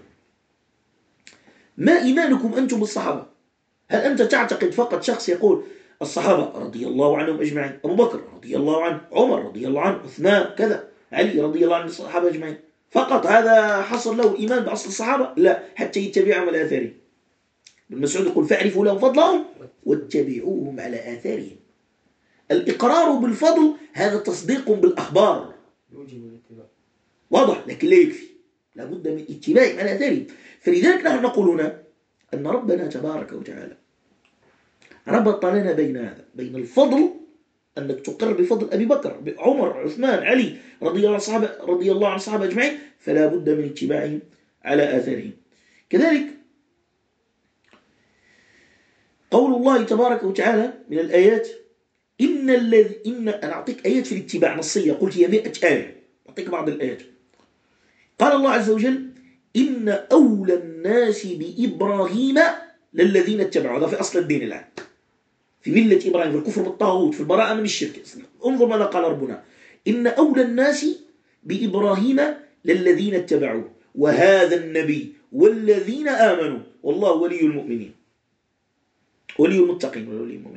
ما إيمانكم أنتم بالصحابة؟ هل أنت تعتقد فقط شخص يقول الصحابة رضي الله عنهم أجمعين، أبو بكر رضي الله عنه، عمر رضي الله عنه، عثمان كذا، علي رضي الله عنه، الصحابة أجمعين، فقط هذا حصل له الإيمان بأصل الصحابة؟ لا، حتى يتبعهم على آثارهم. ابن مسعود يقول فاعرفوا لهم فضلهم واتبعوهم على آثارهم. الإقرار بالفضل هذا تصديق بالأخبار، واضح، لكن لا يكفي، لابد من اتباعهم على آثارهم. فلذلك نحن نقول هنا أن ربنا تبارك وتعالى ربط لنا بين هذا، بين الفضل، أنك تقر بفضل أبي بكر، عمر، عثمان، علي رضي الله عن الصحابة أجمعين، فلا بد من اتباعهم على آثارهم. كذلك قول الله تبارك وتعالى من الآيات أنا أعطيك آيات في الاتباع نصية، قلت هي 100 آية، أعطيك بعض الآيات. قال الله عز وجل إن أولى الناس بإبراهيم للذين اتبعوا. هذا في أصل الدين الآن، في ملة إبراهيم، في الكفر بالطاغوت، في البراءة من الشرك. انظر ماذا قال ربنا: إن أولى الناس بإبراهيم للذين اتبعوه وهذا النبي والذين آمنوا والله ولي المؤمنين، ولي المتقين،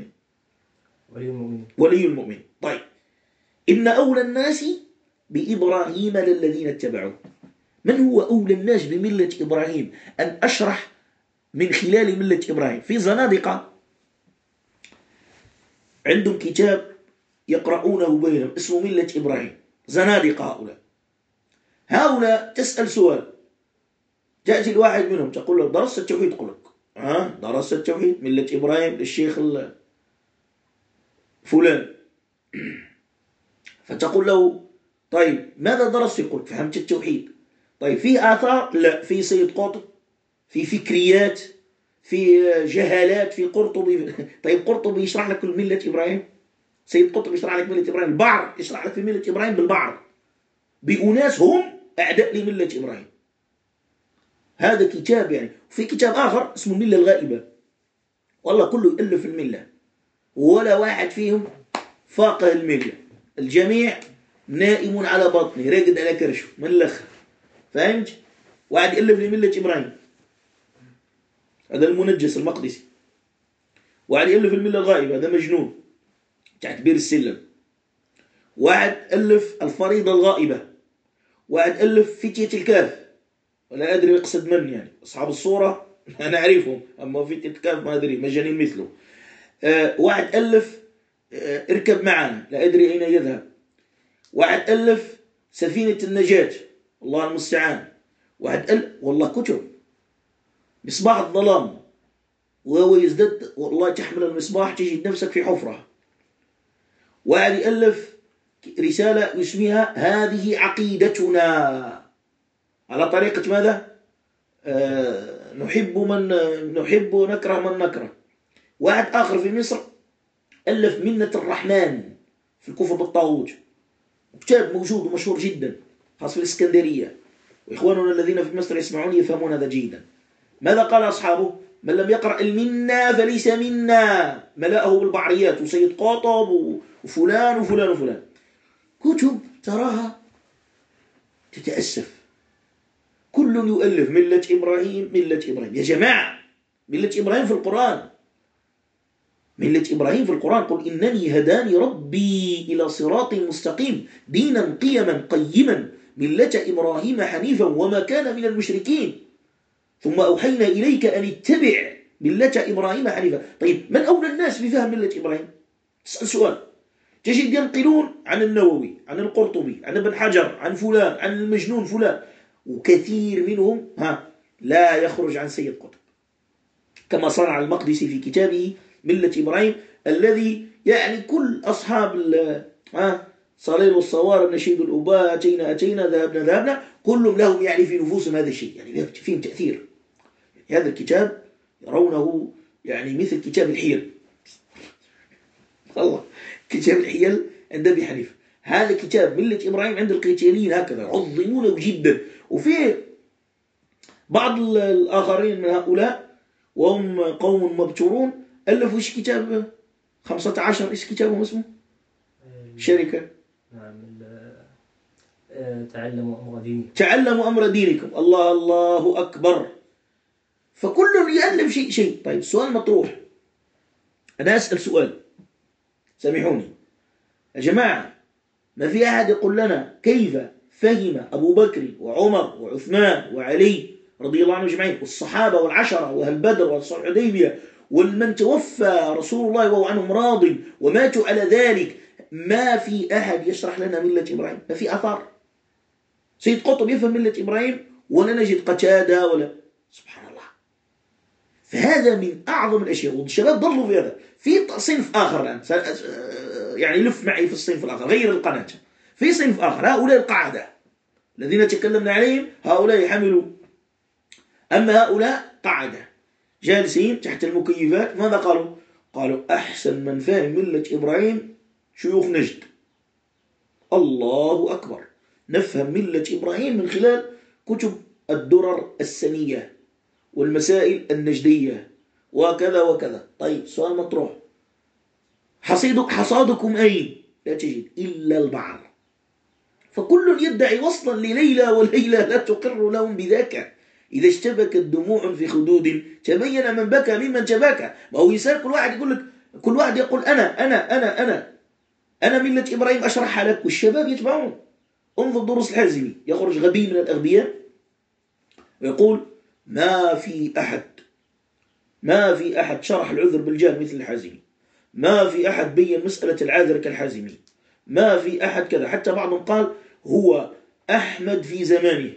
ولي المؤمنين. طيب، إن أولى الناس بإبراهيم للذين اتبعوه. من هو أولى الناس بملة إبراهيم؟ أن أشرح من خلال ملة إبراهيم. في زنادقة عندهم كتاب يقرؤونه بينهم اسمه ملة إبراهيم، زنادقة هؤلاء. هؤلاء تسأل سؤال، تأتي الواحد منهم تقول له درست التوحيد، يقول لك درست التوحيد ملة إبراهيم للشيخ فلان. فتقول له طيب ماذا درست؟ يقول فهمت التوحيد. طيب في آثار؟ لا. في سيد قطب، في فكريات، في جهالات، في قرطبي. طيب قرطبي يشرح لك ملة إبراهيم، سيد قطب يشرح لك ملة إبراهيم، البعض يشرح لك في ملة إبراهيم بالبعض بأناس هم أعداء لملة إبراهيم. هذا كتاب يعني. في كتاب آخر اسمه الملة الغائبة، والله كله يؤلف الملة ولا واحد فيهم فاقه الملة، الجميع نائم على بطنه راقد على كرشه من الأخر. فهمت؟ واحد يؤلف لملة إبراهيم، هذا المنجس المقدسي. واحد يؤلف الملة الغائبة، هذا مجنون تحت بير السلم. واحد ألف الفريضة الغائبة. واحد ألف فتية الكهف، ولا أدري يقصد من، يعني أصحاب الصورة أنا أعرفهم، أما فتية الكهف ما أدري، مجانين مثله. واحد ألف اركب معنا، لا أدري أين يذهب. واحد ألف سفينة النجاة، الله المستعان. واحد ألف والله كتب. مصباح الظلام، وهو يزداد والله تحمل المصباح تجد نفسك في حفرة. واحد يألف رسالة يسميها هذه عقيدتنا، على طريقة ماذا؟ نحب ونكره من نكره. واحد آخر في مصر ألف منة الرحمن في الكفر بالطاغوت، كتاب موجود ومشهور جدا خاص في الإسكندرية، وإخواننا الذين في مصر يسمعون يفهمون هذا جيدا. ماذا قال أصحابه؟ من لم يقرأ المنة فليس منا، ملأه بالبعريات وسيد قطب وفلان وفلان وفلان. كتب تراها تتأسف، كل يؤلف ملة إبراهيم ملة إبراهيم. يا جماعة ملة إبراهيم في القرآن، ملة إبراهيم في القرآن قل إنني هداني ربي إلى صراط مستقيم دينا قيما قيما ملة إبراهيم حنيفا وما كان من المشركين ثم أوحينا إليك أن اتبع ملة إبراهيم حنيفا. طيب من أولى الناس بفهم ملة إبراهيم؟ تسأل سؤال، تجد ينقلون عن النووي، عن القرطبي، عن ابن حجر، عن فلان، عن المجنون فلان، وكثير منهم لا يخرج عن سيد قطب، كما صنع المقدسي في كتابه ملة إبراهيم، الذي يعني كل أصحاب صليل والصوار نشيد الأباء أتينا ذهبنا كلهم لهم يعني في نفوسهم هذا الشيء، يعني فيهم تأثير. هذا الكتاب يرونه يعني مثل كتاب الحيل، الله كتاب الحيل عند أبي حنيفة. هذا كتاب ملة إبراهيم عند القيتيليين هكذا يعظمونه جدا. وفي بعض الآخرين من هؤلاء وهم قوم مبتورون ألفوا إيش كتاب 15 إيش كتابهم اسمه شركة تعلموا أمر دينكم. الله أكبر. فكل يألف شيء. طيب السؤال مطروح، أنا أسأل سؤال، سامحوني يا جماعة، ما في أحد يقول لنا كيف فهم أبو بكر وعمر وعثمان وعلي رضي الله عنهم أجمعين والصحابة والعشرة وأهل بدر وصلح الحديبية والمن توفى رسول الله وهو عنهم راض وماتوا على ذلك، ما في أحد يشرح لنا ملة إبراهيم؟ ما في أثار. سيد قطب يفهم ملة إبراهيم ولا نجد قتادة ولا، سبحان الله. فهذا من أعظم الأشياء، والشباب ضلوا في هذا. في صنف آخر الآن يعني لف معي في الصنف الآخر غير القناة، في صنف آخر هؤلاء القاعدة الذين تكلمنا عليهم، هؤلاء يحملوا. أما هؤلاء قاعدة جالسين تحت المكيفات، ماذا قالوا؟ قالوا أحسن من فهم ملة إبراهيم شيوخ نجد. الله أكبر. نفهم ملة إبراهيم من خلال كتب الدرر السنية والمسائل النجدية وكذا وكذا. طيب سؤال مطروح، حصادكم أين؟ لا تجد إلا البعض. فكل يدعي وصلا لليلى والليلى لا تقر لهم بذاك. إذا اشتبكت دموع في خدود تبين من بكى ممن تباكى. ما هو يسأل كل واحد يقول لك، كل واحد يقول أنا ملة إبراهيم أشرحها لك، والشباب يتبعون. انظر دروس الحازمي، يخرج غبي من الأغبياء ويقول ما في أحد شرح العذر بالجهل مثل الحازمي، ما في أحد بين مسألة العاذر كالحازمي، ما في أحد كذا. حتى بعضهم قال هو أحمد في زمانه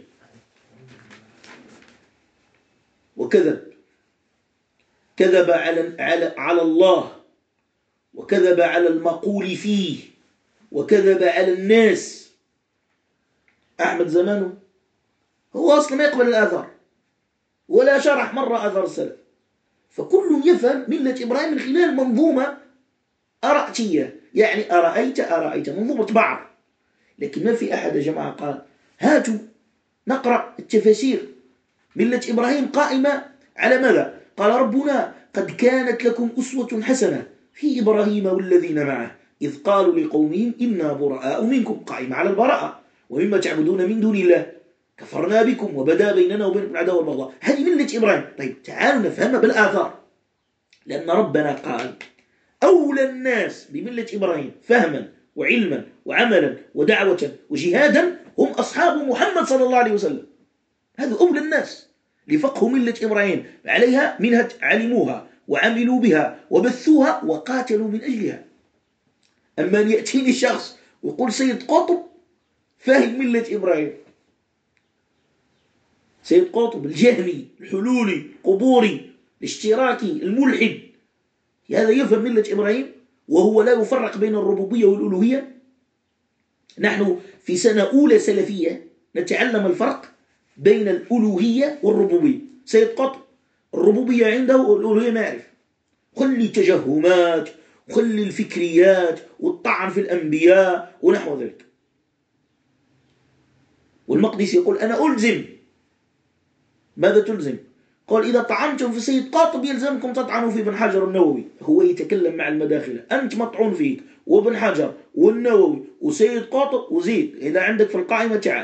وكذب، كذب على الله، وكذب على المقول فيه، وكذب على الناس. أحمد زمانه هو أصلا ما يقبل الآثار ولا شرح مرة آثار السلف، فكل يفهم ملة إبراهيم من خلال منظومة أرأتية، يعني أرأيت منظومة بعض. لكن ما في أحد يا جماعة قال هاتوا نقرأ التفاسير. ملة إبراهيم قائمة على ماذا؟ قال ربنا قد كانت لكم أسوة حسنة في إبراهيم والذين معه إذ قالوا لقومهم إنا براء منكم، قائمة على البراءة، ومما تعبدون من دون الله كفرنا بكم وبدا بيننا وبينكم العداوة والبغضاء. هذه ملة إبراهيم. طيب تعالوا نفهمها بالآثار، لأن ربنا قال أولى الناس بملة إبراهيم فهما وعلما وعملا ودعوة وجهادا هم أصحاب محمد صلى الله عليه وسلم. هذا أولى الناس لفقه ملة إبراهيم، عليها منهج علموها وعملوا بها وبثوها وقاتلوا من أجلها. أما أن يأتيني شخص ويقول سيد قطب فاهم ملة إبراهيم، سيد قطب الجهمي الحلولي القبوري الاشتراكي الملحد، هذا يفهم ملة إبراهيم وهو لا يفرق بين الربوبية والألوهية. نحن في سنة أولى سلفية نتعلم الفرق بين الألوهية والربوبية. سيد قطب الربوبية عنده والألوهية ما يعرف، خلي تجهمات وخلي الفكريات والطعن في الأنبياء ونحو ذلك. والمقدسي يقول أنا ألزم. ماذا تلزم؟ قال إذا طعنتم في سيد قاطب يلزمكم تطعنوا في ابن حجر النووي. هو يتكلم مع المداخلة، أنت مطعون فيك وابن حجر والنووي وسيد قاطب وزيد، إذا عندك في القائمة تعال.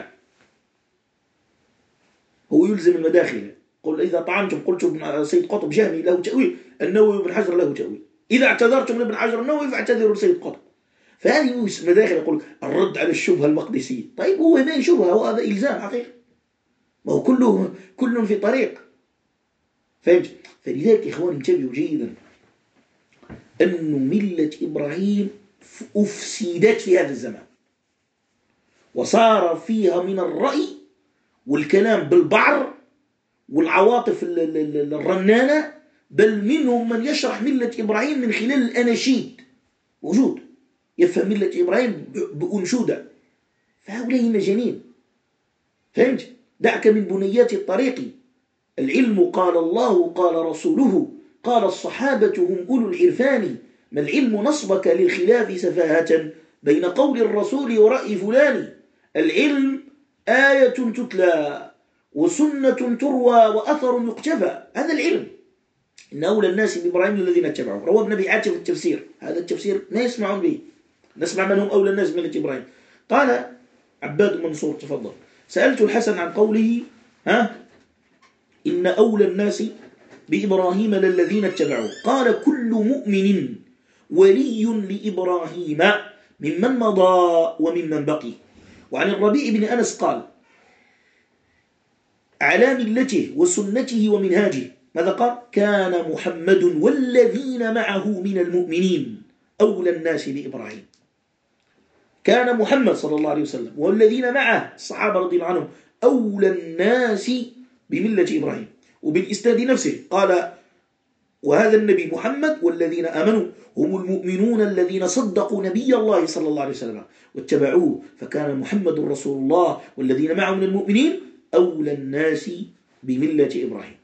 هو يلزم المداخلة، قل إذا طعنتم قلت سيد قاطب جهمي له تأويل، النووي وابن حجر له تأويل، إذا اعتذرتم لابن حجر النووي فاعتذروا لسيد قاطب. فهذه مداخل يقول الرد على الشبهة المقدسية. طيب هو ما شبهة وهذا إلزام حقيقي، ما هو كل في طريق. فهمت؟ فلذلك إخواني انتبهوا جيدا أن ملة إبراهيم أفسدت في هذا الزمان، وصار فيها من الرأي والكلام بالبعر والعواطف الرنانة، بل منهم من يشرح ملة إبراهيم من خلال الأناشيد. وجود يفهم ملة إبراهيم بأنشودة، فهؤلاء مجانين. فهمت؟ دعك من بنيات الطريق، العلم قال الله قال رسوله قال الصحابة هم أولو العرفان، ما العلم نصبك للخلاف سفاهة بين قول الرسول ورأي فلان. العلم آية تتلى وسنة تروى وأثر يقتفى، هذا العلم. إن أولى الناس بإبراهيم الذين اتبعوه. روى ابن أبي حاتم التفسير، هذا التفسير ما يسمعون به، نسمع من هم أولى الناس من إبراهيم. قال عباد منصور تفضل، سألت الحسن عن قوله إن أولى الناس بإبراهيم للذين اتبعوه، قال كل مؤمن ولي لإبراهيم ممن مضى وممن بقي. وعن الربيع بن أنس قال على ملته وسنته ومنهاجه، ماذا قال؟ كان محمد والذين معه من المؤمنين أولى الناس بإبراهيم. كان محمد صلى الله عليه وسلم والذين معه الصحابة رضي الله عنهم أولى الناس بملة إبراهيم. وبالإسناد نفسه قال وهذا النبي محمد والذين آمنوا هم المؤمنون الذين صدقوا نبي الله صلى الله عليه وسلم واتبعوه، فكان محمد رسول الله والذين معه من المؤمنين أولى الناس بملة إبراهيم.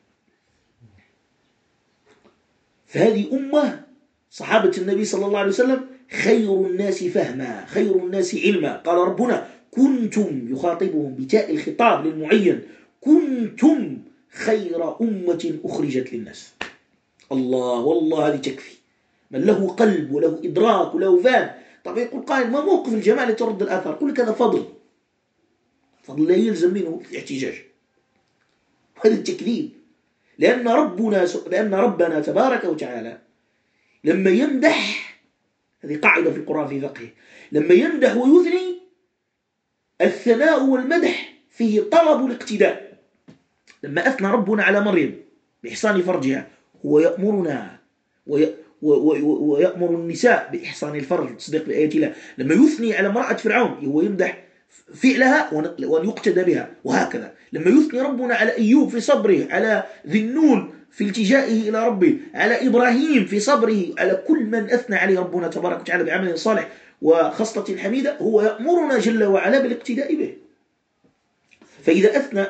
فهذه أمة صحابة النبي صلى الله عليه وسلم خير الناس فهما خير الناس علما. قال ربنا كنتم، يخاطبهم بتاء الخطاب للمعين، كنتم خير أمة أخرجت للناس. الله والله هذه تكفي. من له قلب وله إدراك وله فهم. طبعا يقول قائل ما موقف الجماعة لترد الآثار؟ يقول لك هذا فضل لا يلزم منه الاحتجاج، هذا التكذيب. لأن ربنا تبارك وتعالى لما يمدح، هذه قاعدة في القرآن في فقهه، لما يمدح ويثني الثناء والمدح فيه طلب الاقتداء. لما أثنى ربنا على مريم بإحسان فرجها هو يأمرنا ويأمر النساء بإحسان الفرج تصديق بآيات الله. لما يثني على امرأة فرعون هو يمدح فعلها وأن يقتدى بها. وهكذا لما يثني ربنا على أيوب في صبره، على ذي النون في التجائه إلى ربه، على إبراهيم في صبره، على كل من أثنى عليه ربنا تبارك وتعالى بعمل صالح وخصلة حميدة، هو يأمرنا جل وعلا بالاقتداء به. فإذا أثنى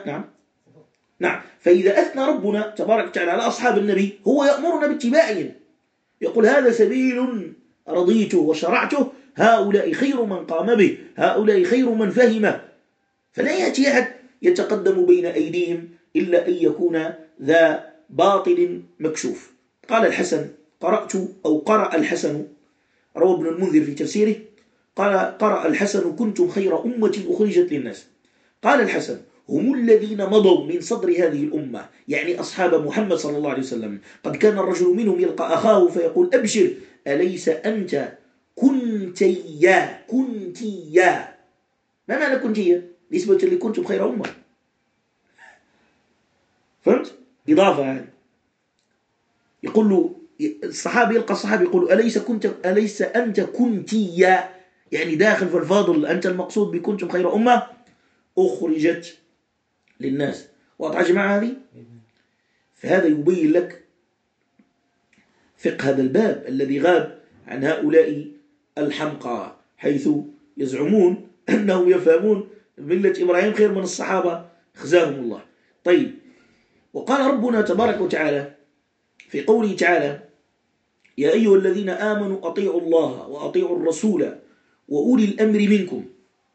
فإذا أثنى ربنا تبارك وتعالى على أصحاب النبي هو يأمرنا باتباعهم، يقول هذا سبيل رضيته وشرعته، هؤلاء خير من قام به، هؤلاء خير من فهمه. فلا يأتي أحد يتقدم بين أيديهم إلا أن يكون ذا باطل مكشوف. قال الحسن قرأ الحسن، روى ابن المنذر في تفسيره، قرأ الحسن كنتم خير أمة أخرجت للناس. قال الحسن هم الذين مضوا من صدر هذه الأمة، يعني أصحاب محمد صلى الله عليه وسلم. قد كان الرجل منهم يلقى أخاه فيقول أبشر أليس أنت كنتيا. ما معنى كنتيا؟ نسبة اللي كنتم خير أمة. فهمت؟ إضافة يعني. يقول له الصحابي، يلقى الصحابي يقول أليس أنت كنتيا، يعني داخل في الفاضل، أنت المقصود بكنتم خير أمة أخرجت للناس. واضح يا جماعة هذه؟ فهذا يبين لك فقه هذا الباب الذي غاب عن هؤلاء الحمقى، حيث يزعمون أنهم يفهمون ملة إبراهيم خير من الصحابة، خزاهم الله. طيب، وقال ربنا تبارك وتعالى في قوله تعالى يا أيها الذين آمنوا أطيعوا الله وأطيعوا الرسول وأولي الأمر منكم.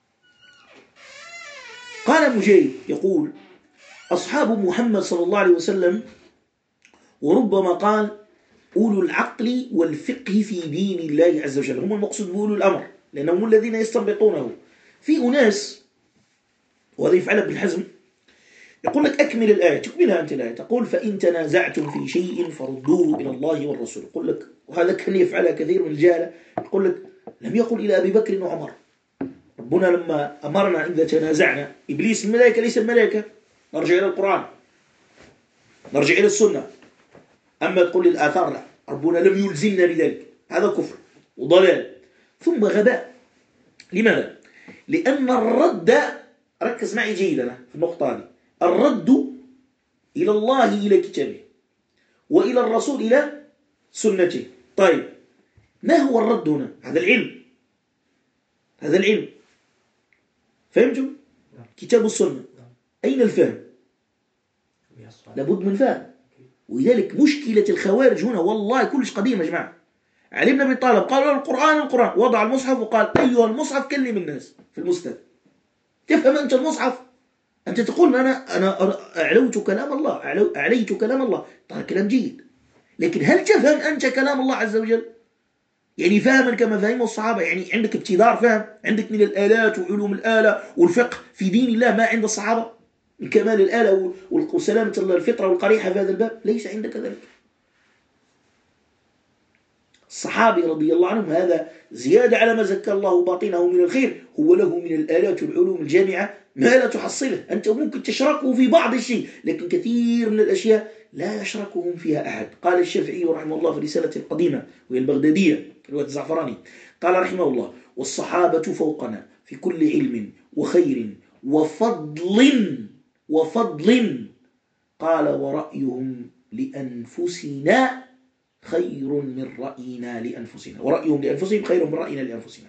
قال مجاهد يقول أصحاب محمد صلى الله عليه وسلم، وربما قال أولو العقل والفقه في دين الله عز وجل، هم المقصود بأولو الأمر لأنهم الذين يستنبطونه. في أناس، وهذا يفعل ابن حزم، يقول لك أكمل الآية، تكملها أنت الآية، تقول فإن تنازعتم في شيء فردوه إلى الله والرسول. يقول لك، وهذا كان يفعلها كثير من الجهلة، يقول لك لم يقل إلى أبي بكر وعمر. ربنا لما أمرنا إذا تنازعنا، إبليس الملائكة ليس الملائكة، نرجع إلى القرآن، نرجع إلى السنة. أما تقول لي الآثار، لا، ربنا لم يلزمنا بذلك، هذا كفر وضلال ثم غباء. لماذا؟ لأن الرد، ركز معي جيدا في النقطة هذه، الرد إلى الله إلى كتابه وإلى الرسول إلى سنته. طيب، ما هو الرد هنا؟ هذا العلم، هذا العلم، فهمتم؟ كتاب السنة، أين الفهم؟ لابد من فهم. ولذلك مشكلة الخوارج هنا والله كلش قديمة يا جماعة. علي بن أبي طالب قال له القرآن، وضع المصحف وقال أيها المصحف كلم الناس في المسند. تفهم أنت المصحف؟ أنت تقول أنا أعليت كلام الله، أعليت كلام الله، طيب كلام جيد، لكن هل تفهم أنت كلام الله عز وجل؟ يعني فهما كما فهمه الصحابة، يعني عندك ابتدار فهم، عندك من الآلات وعلوم الآلة والفقه في دين الله ما عند الصحابة من كمال الآلة وسلامة الفطرة والقريحة في هذا الباب، ليس عندك ذلك. الصحابي رضي الله عنهم هذا زيادة على ما زكى الله باطنه من الخير، هو له من الآلات والعلوم الجامعة ما لا تحصله. أنت ممكن تشركه في بعض الشيء، لكن كثير من الأشياء لا يشركهم فيها أحد. قال الشافعي رحمه الله في رسالة القديمة وهي البغدادية رواية الزعفراني، قال رحمه الله والصحابة فوقنا في كل علم وخير وفضل قال ورأيهم لأنفسنا خير من رأينا لأنفسنا، ورأيهم لأنفسهم خير من رأينا لأنفسنا.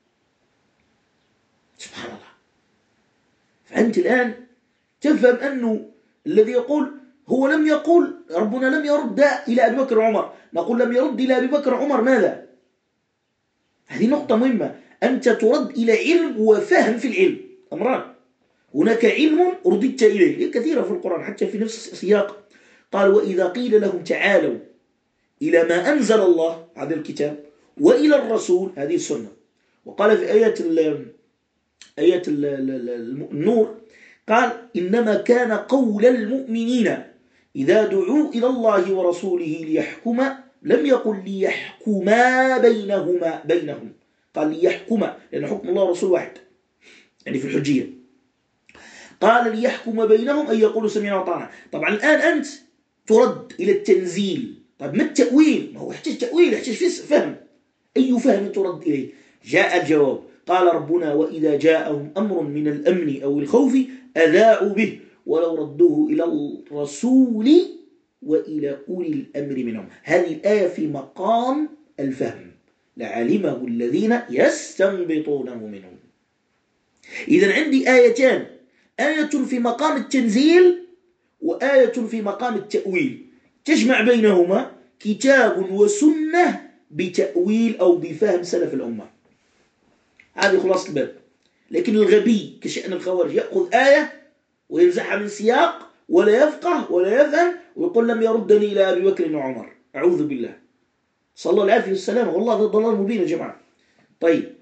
سبحان الله. فأنت الآن تفهم أنه الذي يقول هو لم يقول ربنا لم يرد إلى أبي بكر وعمر، نقول لم يرد إلى أبي بكر وعمر ماذا؟ هذه نقطة مهمة. أنت ترد إلى علم وفهم في العلم، أمران. هناك علم رددت إليه كثيرا في القرآن حتى في نفس السياق. قال وإذا قيل لهم تعالوا إلى ما أنزل الله هذا الكتاب وإلى الرسول هذه السنة. وقال في آية النور قال إنما كان قول المؤمنين إذا دعوا إلى الله ورسوله ليحكم، لم يقل ليحكما بينهم، قال ليحكما لأن حكم الله ورسول واحد يعني في الحجية. قال ليحكم بينهم أن يقولوا سمعنا وطعنا. طبعا الآن أنت ترد إلى التنزيل. طيب ما التأويل؟ ما هو يحتاج تأويل، يحتاج فهم. أي فهم ترد إليه؟ جاء الجواب قال ربنا وإذا جاءهم أمر من الأمن أو الخوف أذاعوا به ولو ردوه إلى الرسول وإلى أولي الأمر منهم. هذه الآية في مقام الفهم لعلمه الذين يستنبطونه منهم. إذن عندي آيتان، آية في مقام التنزيل وآية في مقام التأويل، تجمع بينهما كتاب وسنة بتأويل أو بفهم سلف الأمة. هذه خلاصة الباب. لكن الغبي كشأن الخوارج يأخذ آية وينزعها من سياق ولا يفقه ولا يفهم ويقول لم يردني إلى أبي بكر وعمر. أعوذ بالله، صلى الله عليه وسلم. والله هذا ضلال مبين يا جماعة. طيب،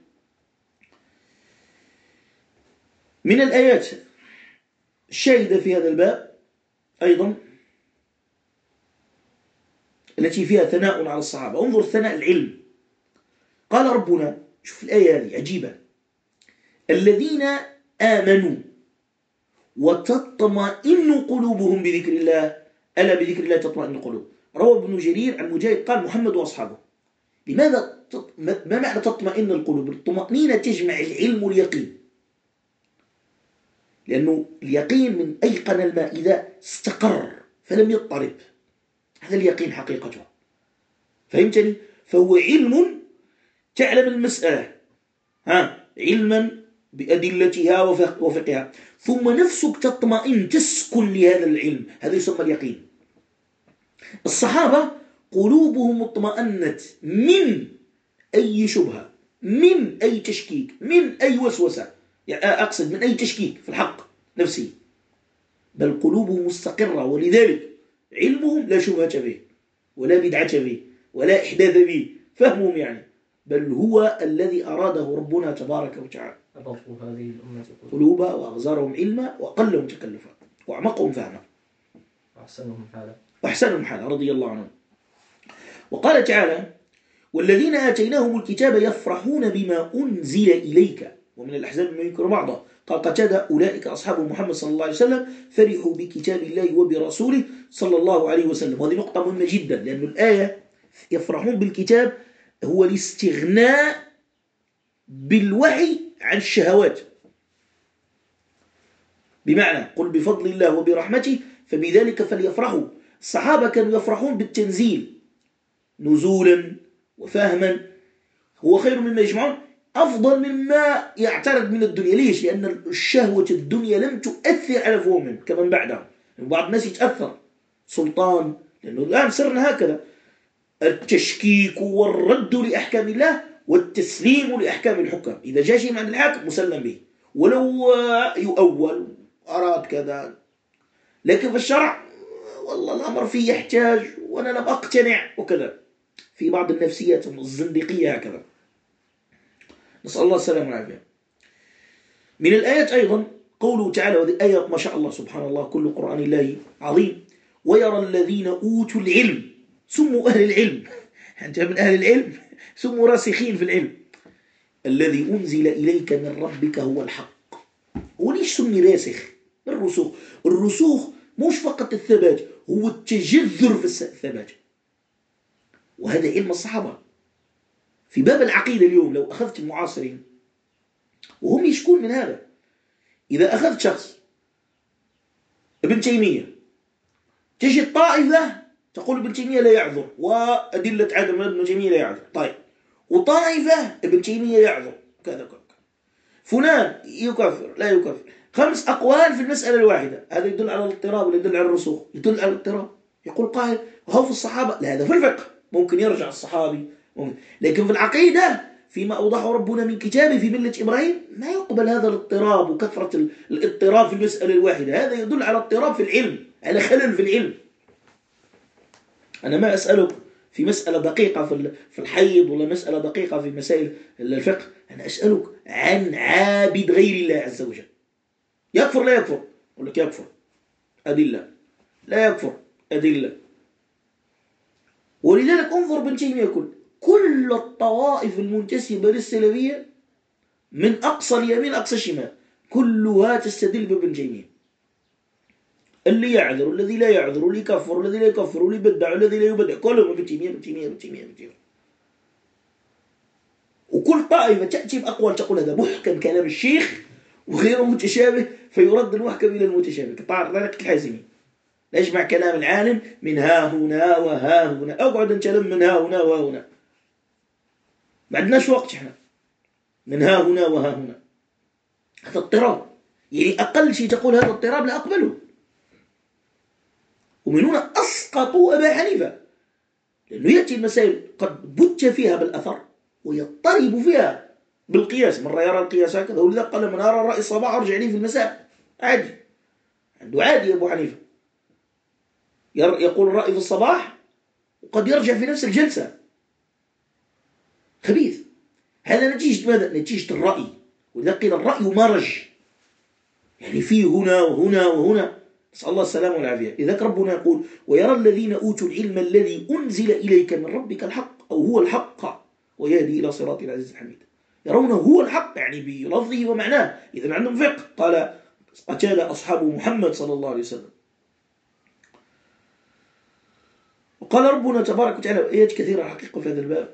من الآيات الشاهدة في هذا الباب أيضا التي فيها ثناء على الصحابة. انظر ثناء العلم. قال ربنا، شوف الآية هذه عجيبة، الذين آمنوا وتطمئن قلوبهم بذكر الله، ألا بذكر الله تطمئن القلوب. روى ابن جرير عن مجاهد قال محمد وأصحابه. لماذا ما معنى تطمئن القلوب؟ الطمأنينة تجمع العلم واليقين، لأنه اليقين من أيقن الماء إذا استقر فلم يضطرب، هذا اليقين حقيقته. فهمتني؟ فهو علم تعلم المسألة علما بأدلتها وفقها، ثم نفسك تطمئن تسكن لهذا العلم، هذا يسمى اليقين. الصحابة قلوبهم اطمأنت من أي شبهة، من أي تشكيك، من أي وسوسة، يعني أقصد من أي تشكيك في الحق نفسي، بل قلوبهم مستقرة، ولذلك علمهم لا شبهة به ولا بدعة به ولا إحداث به، فهمهم يعني، بل هو الذي أراده ربنا تبارك وتعالى. أضافوا هذه الأمة قلوبا وأغزارهم علما وأقلهم تكلفا وأعمقهم فهما وأحسنهم حالا رضي الله عنهم. وقال تعالى والذين آتيناهم الكتاب يفرحون بما أنزل إليك ومن الأحزاب من ينكر بعضه. قال قتادة أولئك أصحاب محمد صلى الله عليه وسلم فرحوا بكتاب الله وبرسوله صلى الله عليه وسلم. وهذه نقطة مهمة جدا، لأن الآية يفرحون بالكتاب هو الاستغناء بالوحي عن الشهوات، بمعنى قل بفضل الله وبرحمته فبذلك فليفرحوا. الصحابة كانوا يفرحون بالتنزيل نزولا وفهما، هو خير مما يجمعون، أفضل مما يعترض من الدنيا. ليش؟ لأن الشهوة الدنيا لم تؤثر على فهمهم كمن بعدهم. بعض الناس يتأثر سلطان، لأنه الآن صرنا هكذا، التشكيك والرد لأحكام الله والتسليم لأحكام الحكام. إذا جاء شيء عند الحاكم مسلم به ولو يؤول أراد كذا، لكن في الشرع والله الأمر فيه يحتاج وأنا لم أقتنع وكذا. في بعض النفسيات الزندقية هكذا، نسأل الله السلامة والعافية. من الآيات أيضا قوله تعالى، وهذه آية ما شاء الله سبحان الله كل قرآن الله عظيم، ويرى الذين أوتوا العلم سموا أهل العلم، أنت من أهل العلم سموا راسخين في العلم، الذي أنزل إليك من ربك هو الحق. وليش سمي راسخ؟ الرسوخ. الرسوخ مش فقط الثبات، هو التجذر في الثبات، وهذا علم الصحابة. في باب العقيدة اليوم لو أخذت المعاصرين وهم يشكون من هذا، إذا أخذت شخص ابن تيمية تجي الطائفة تقول ابن تيمية لا يعذر وأدلة عدم ابن تيمية لا يعذر، طيب، وطائفة ابن تيمية يعذر كذا كذا، فلان يكفر لا يكفر، 5 أقوال في المسألة الواحدة. هذا يدل على الاضطراب ولا يدل على الرسوخ؟ يدل على الاضطراب. يقول قائل وهو في الصحابة، لا، هذا في الفقه ممكن يرجع الصحابي ممكن. لكن في العقيدة فيما أوضحه ربنا من كتابه في ملة إبراهيم ما يقبل هذا الاضطراب وكثرة الاضطراب في المسألة الواحدة. هذا يدل على اضطراب في العلم، على خلل في العلم. أنا ما أسألك في مسألة دقيقة في الحيض ولا مسألة دقيقة في مسائل الفقه، أنا أسألك عن عابد غير الله عز وجل، يكفر لا يكفر؟ أقول لك يكفر، أدلة، لا يكفر، أدلة. ولذلك انظر ابن تيمية كل الطوائف المنتسبة للسلفية من أقصى اليمين أقصى الشمال كلها تستدل بابن تيمية. اللي يعذر والذي لا يعذر، واللي يكفر والذي لا يكفر، واللي يبدع والذي لا يبدع، كلهم ابن تيمية ابن تيمية ابن تيمية ابن تيمية. وكل طائفة تأتي بأقوال تقول هذا محكم كلام الشيخ وغير متشابه فيرد المحكم إلى المتشابه كطريقة الحازمي. نجمع كلام العالم من ها هنا وها هنا، أقعد نتكلم من ها هنا وها هنا، ما عندناش وقت احنا من ها هنا وها هنا. هذا اضطراب، يعني أقل شيء تقول هذا اضطراب لا أقبله. ومن هنا أسقطوا أبا حنيفة، لأنه يأتي المسائل قد بج فيها بالأثر ويضطرب فيها بالقياس، مرة يرى القياس هكذا، ولذا قال من أرى الرأي الصباح أرجع لي في المساء. عادي، عنده عادي أبو حنيفة يقول الرأي في الصباح وقد يرجع في نفس الجلسة. خبيث. هذا نتيجة ماذا؟ نتيجة الرأي. ولذا قيل الرأي مرج، يعني فيه هنا وهنا وهنا، نسأل الله السلامة والعافية. لذلك ربنا يقول ويرى الذين أوتوا العلم الذي أنزل إليك من ربك الحق أو هو الحق ويهدي إلى صراط العزيز الحميد. يرونه هو الحق يعني بلفظه ومعناه، إذا عندهم فقه. قال قتال أصحاب محمد صلى الله عليه وسلم. وقال ربنا تبارك وتعالى آيات كثيرة حقيقة في هذا الباب.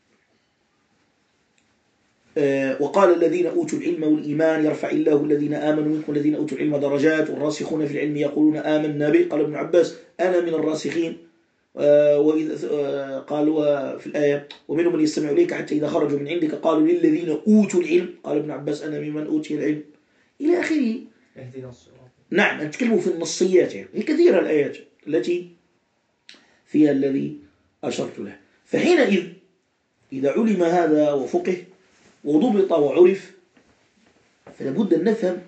وقال الذين أوتوا العلم والإيمان يرفع الله الذين آمنوا منكم الذين أوتوا العلم درجات والراسخون في العلم يقولون آمنا به. قال ابن عباس أنا من الراسخين. قالوا في الآية ومنهم من يستمع إليك حتى إذا خرجوا من عندك قالوا للذين أوتوا العلم. قال ابن عباس أنا ممن أوتي العلم إلى آخره. نعم، نتكلم في النصيات، يعني هي كثيرة الآيات التي فيها الذي أشرت له. فحينئذ إذا علم هذا وفقه وضبط وعرف فلابد أن نفهم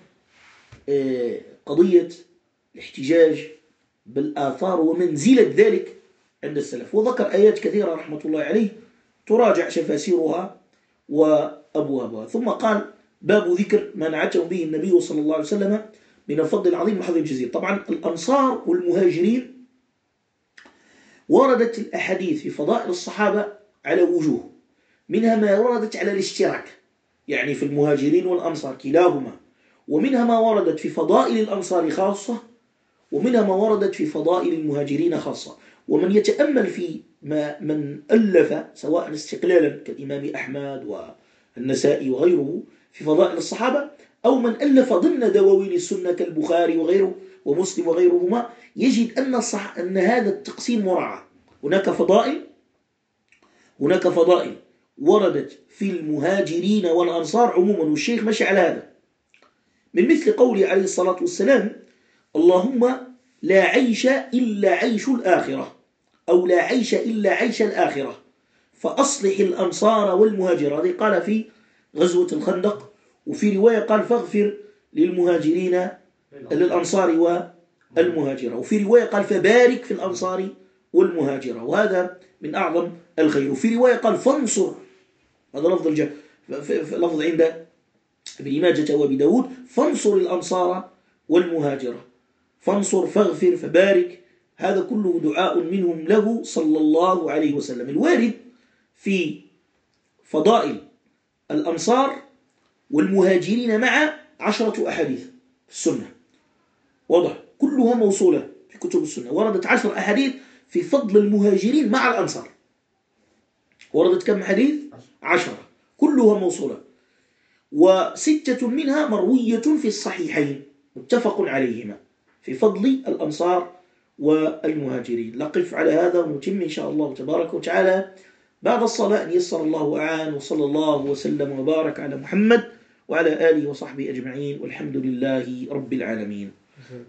قضية الاحتجاج بالآثار ومنزلة ذلك عند السلف. وذكر آيات كثيرة رحمة الله عليه تراجع شفاسيرها وأبوابها. ثم قال باب ذكر ما نعته به النبي صلى الله عليه وسلم من الفضل العظيم والحظ الجزيل. طبعا الأنصار والمهاجرين وردت الأحاديث في فضائل الصحابة على وجوه، منها ما وردت على الاشتراك يعني في المهاجرين والأنصار كلاهما، ومنها ما وردت في فضائل الأنصار خاصة، ومنها ما وردت في فضائل المهاجرين خاصة. ومن يتأمل في من ألف سواء استقلالا كالإمام أحمد والنسائي وغيره في فضائل الصحابة، أو من ألف ضمن دواوين السنة كالبخاري وغيره ومسلم وغيرهما، يجد أن هذا التقسيم مراعى. هناك فضائل وردت في المهاجرين والأنصار عموما، والشيخ مشى على هذا، من مثل قوله عليه الصلاة والسلام اللهم لا عيش إلا عيش الآخرة، أو لا عيش إلا عيش الآخرة فأصلح الأنصار والمهاجر. هذه قال في غزوة الخندق. وفي رواية قال فاغفر للمهاجرين للأنصار والمهاجرة. وفي رواية قال فبارك في الأنصار والمهاجرة، وهذا من أعظم الخير. وفي رواية قال فانصر، هذا لفظ عند ابن ماجه وابي فانصر الأنصار والمهاجرة، فانصر فاغفر فبارك، هذا كله دعاء منهم له صلى الله عليه وسلم. الوارد في فضائل الأنصار والمهاجرين مع 10 أحاديث في السنة، واضح، كلها موصولة في كتب السنة. وردت 10 أحاديث في فضل المهاجرين مع الأنصار. وردت كم حديث؟ 10، كلها موصولة، و6 منها مروية في الصحيحين متفق عليهما في فضل الأنصار والمهاجرين. نقف على هذا ونتم إن شاء الله تبارك وتعالى بعد الصلاة إن يسر الله أعان. وصلى الله وسلم وبارك على محمد وعلى آله وصحبه أجمعين، والحمد لله رب العالمين.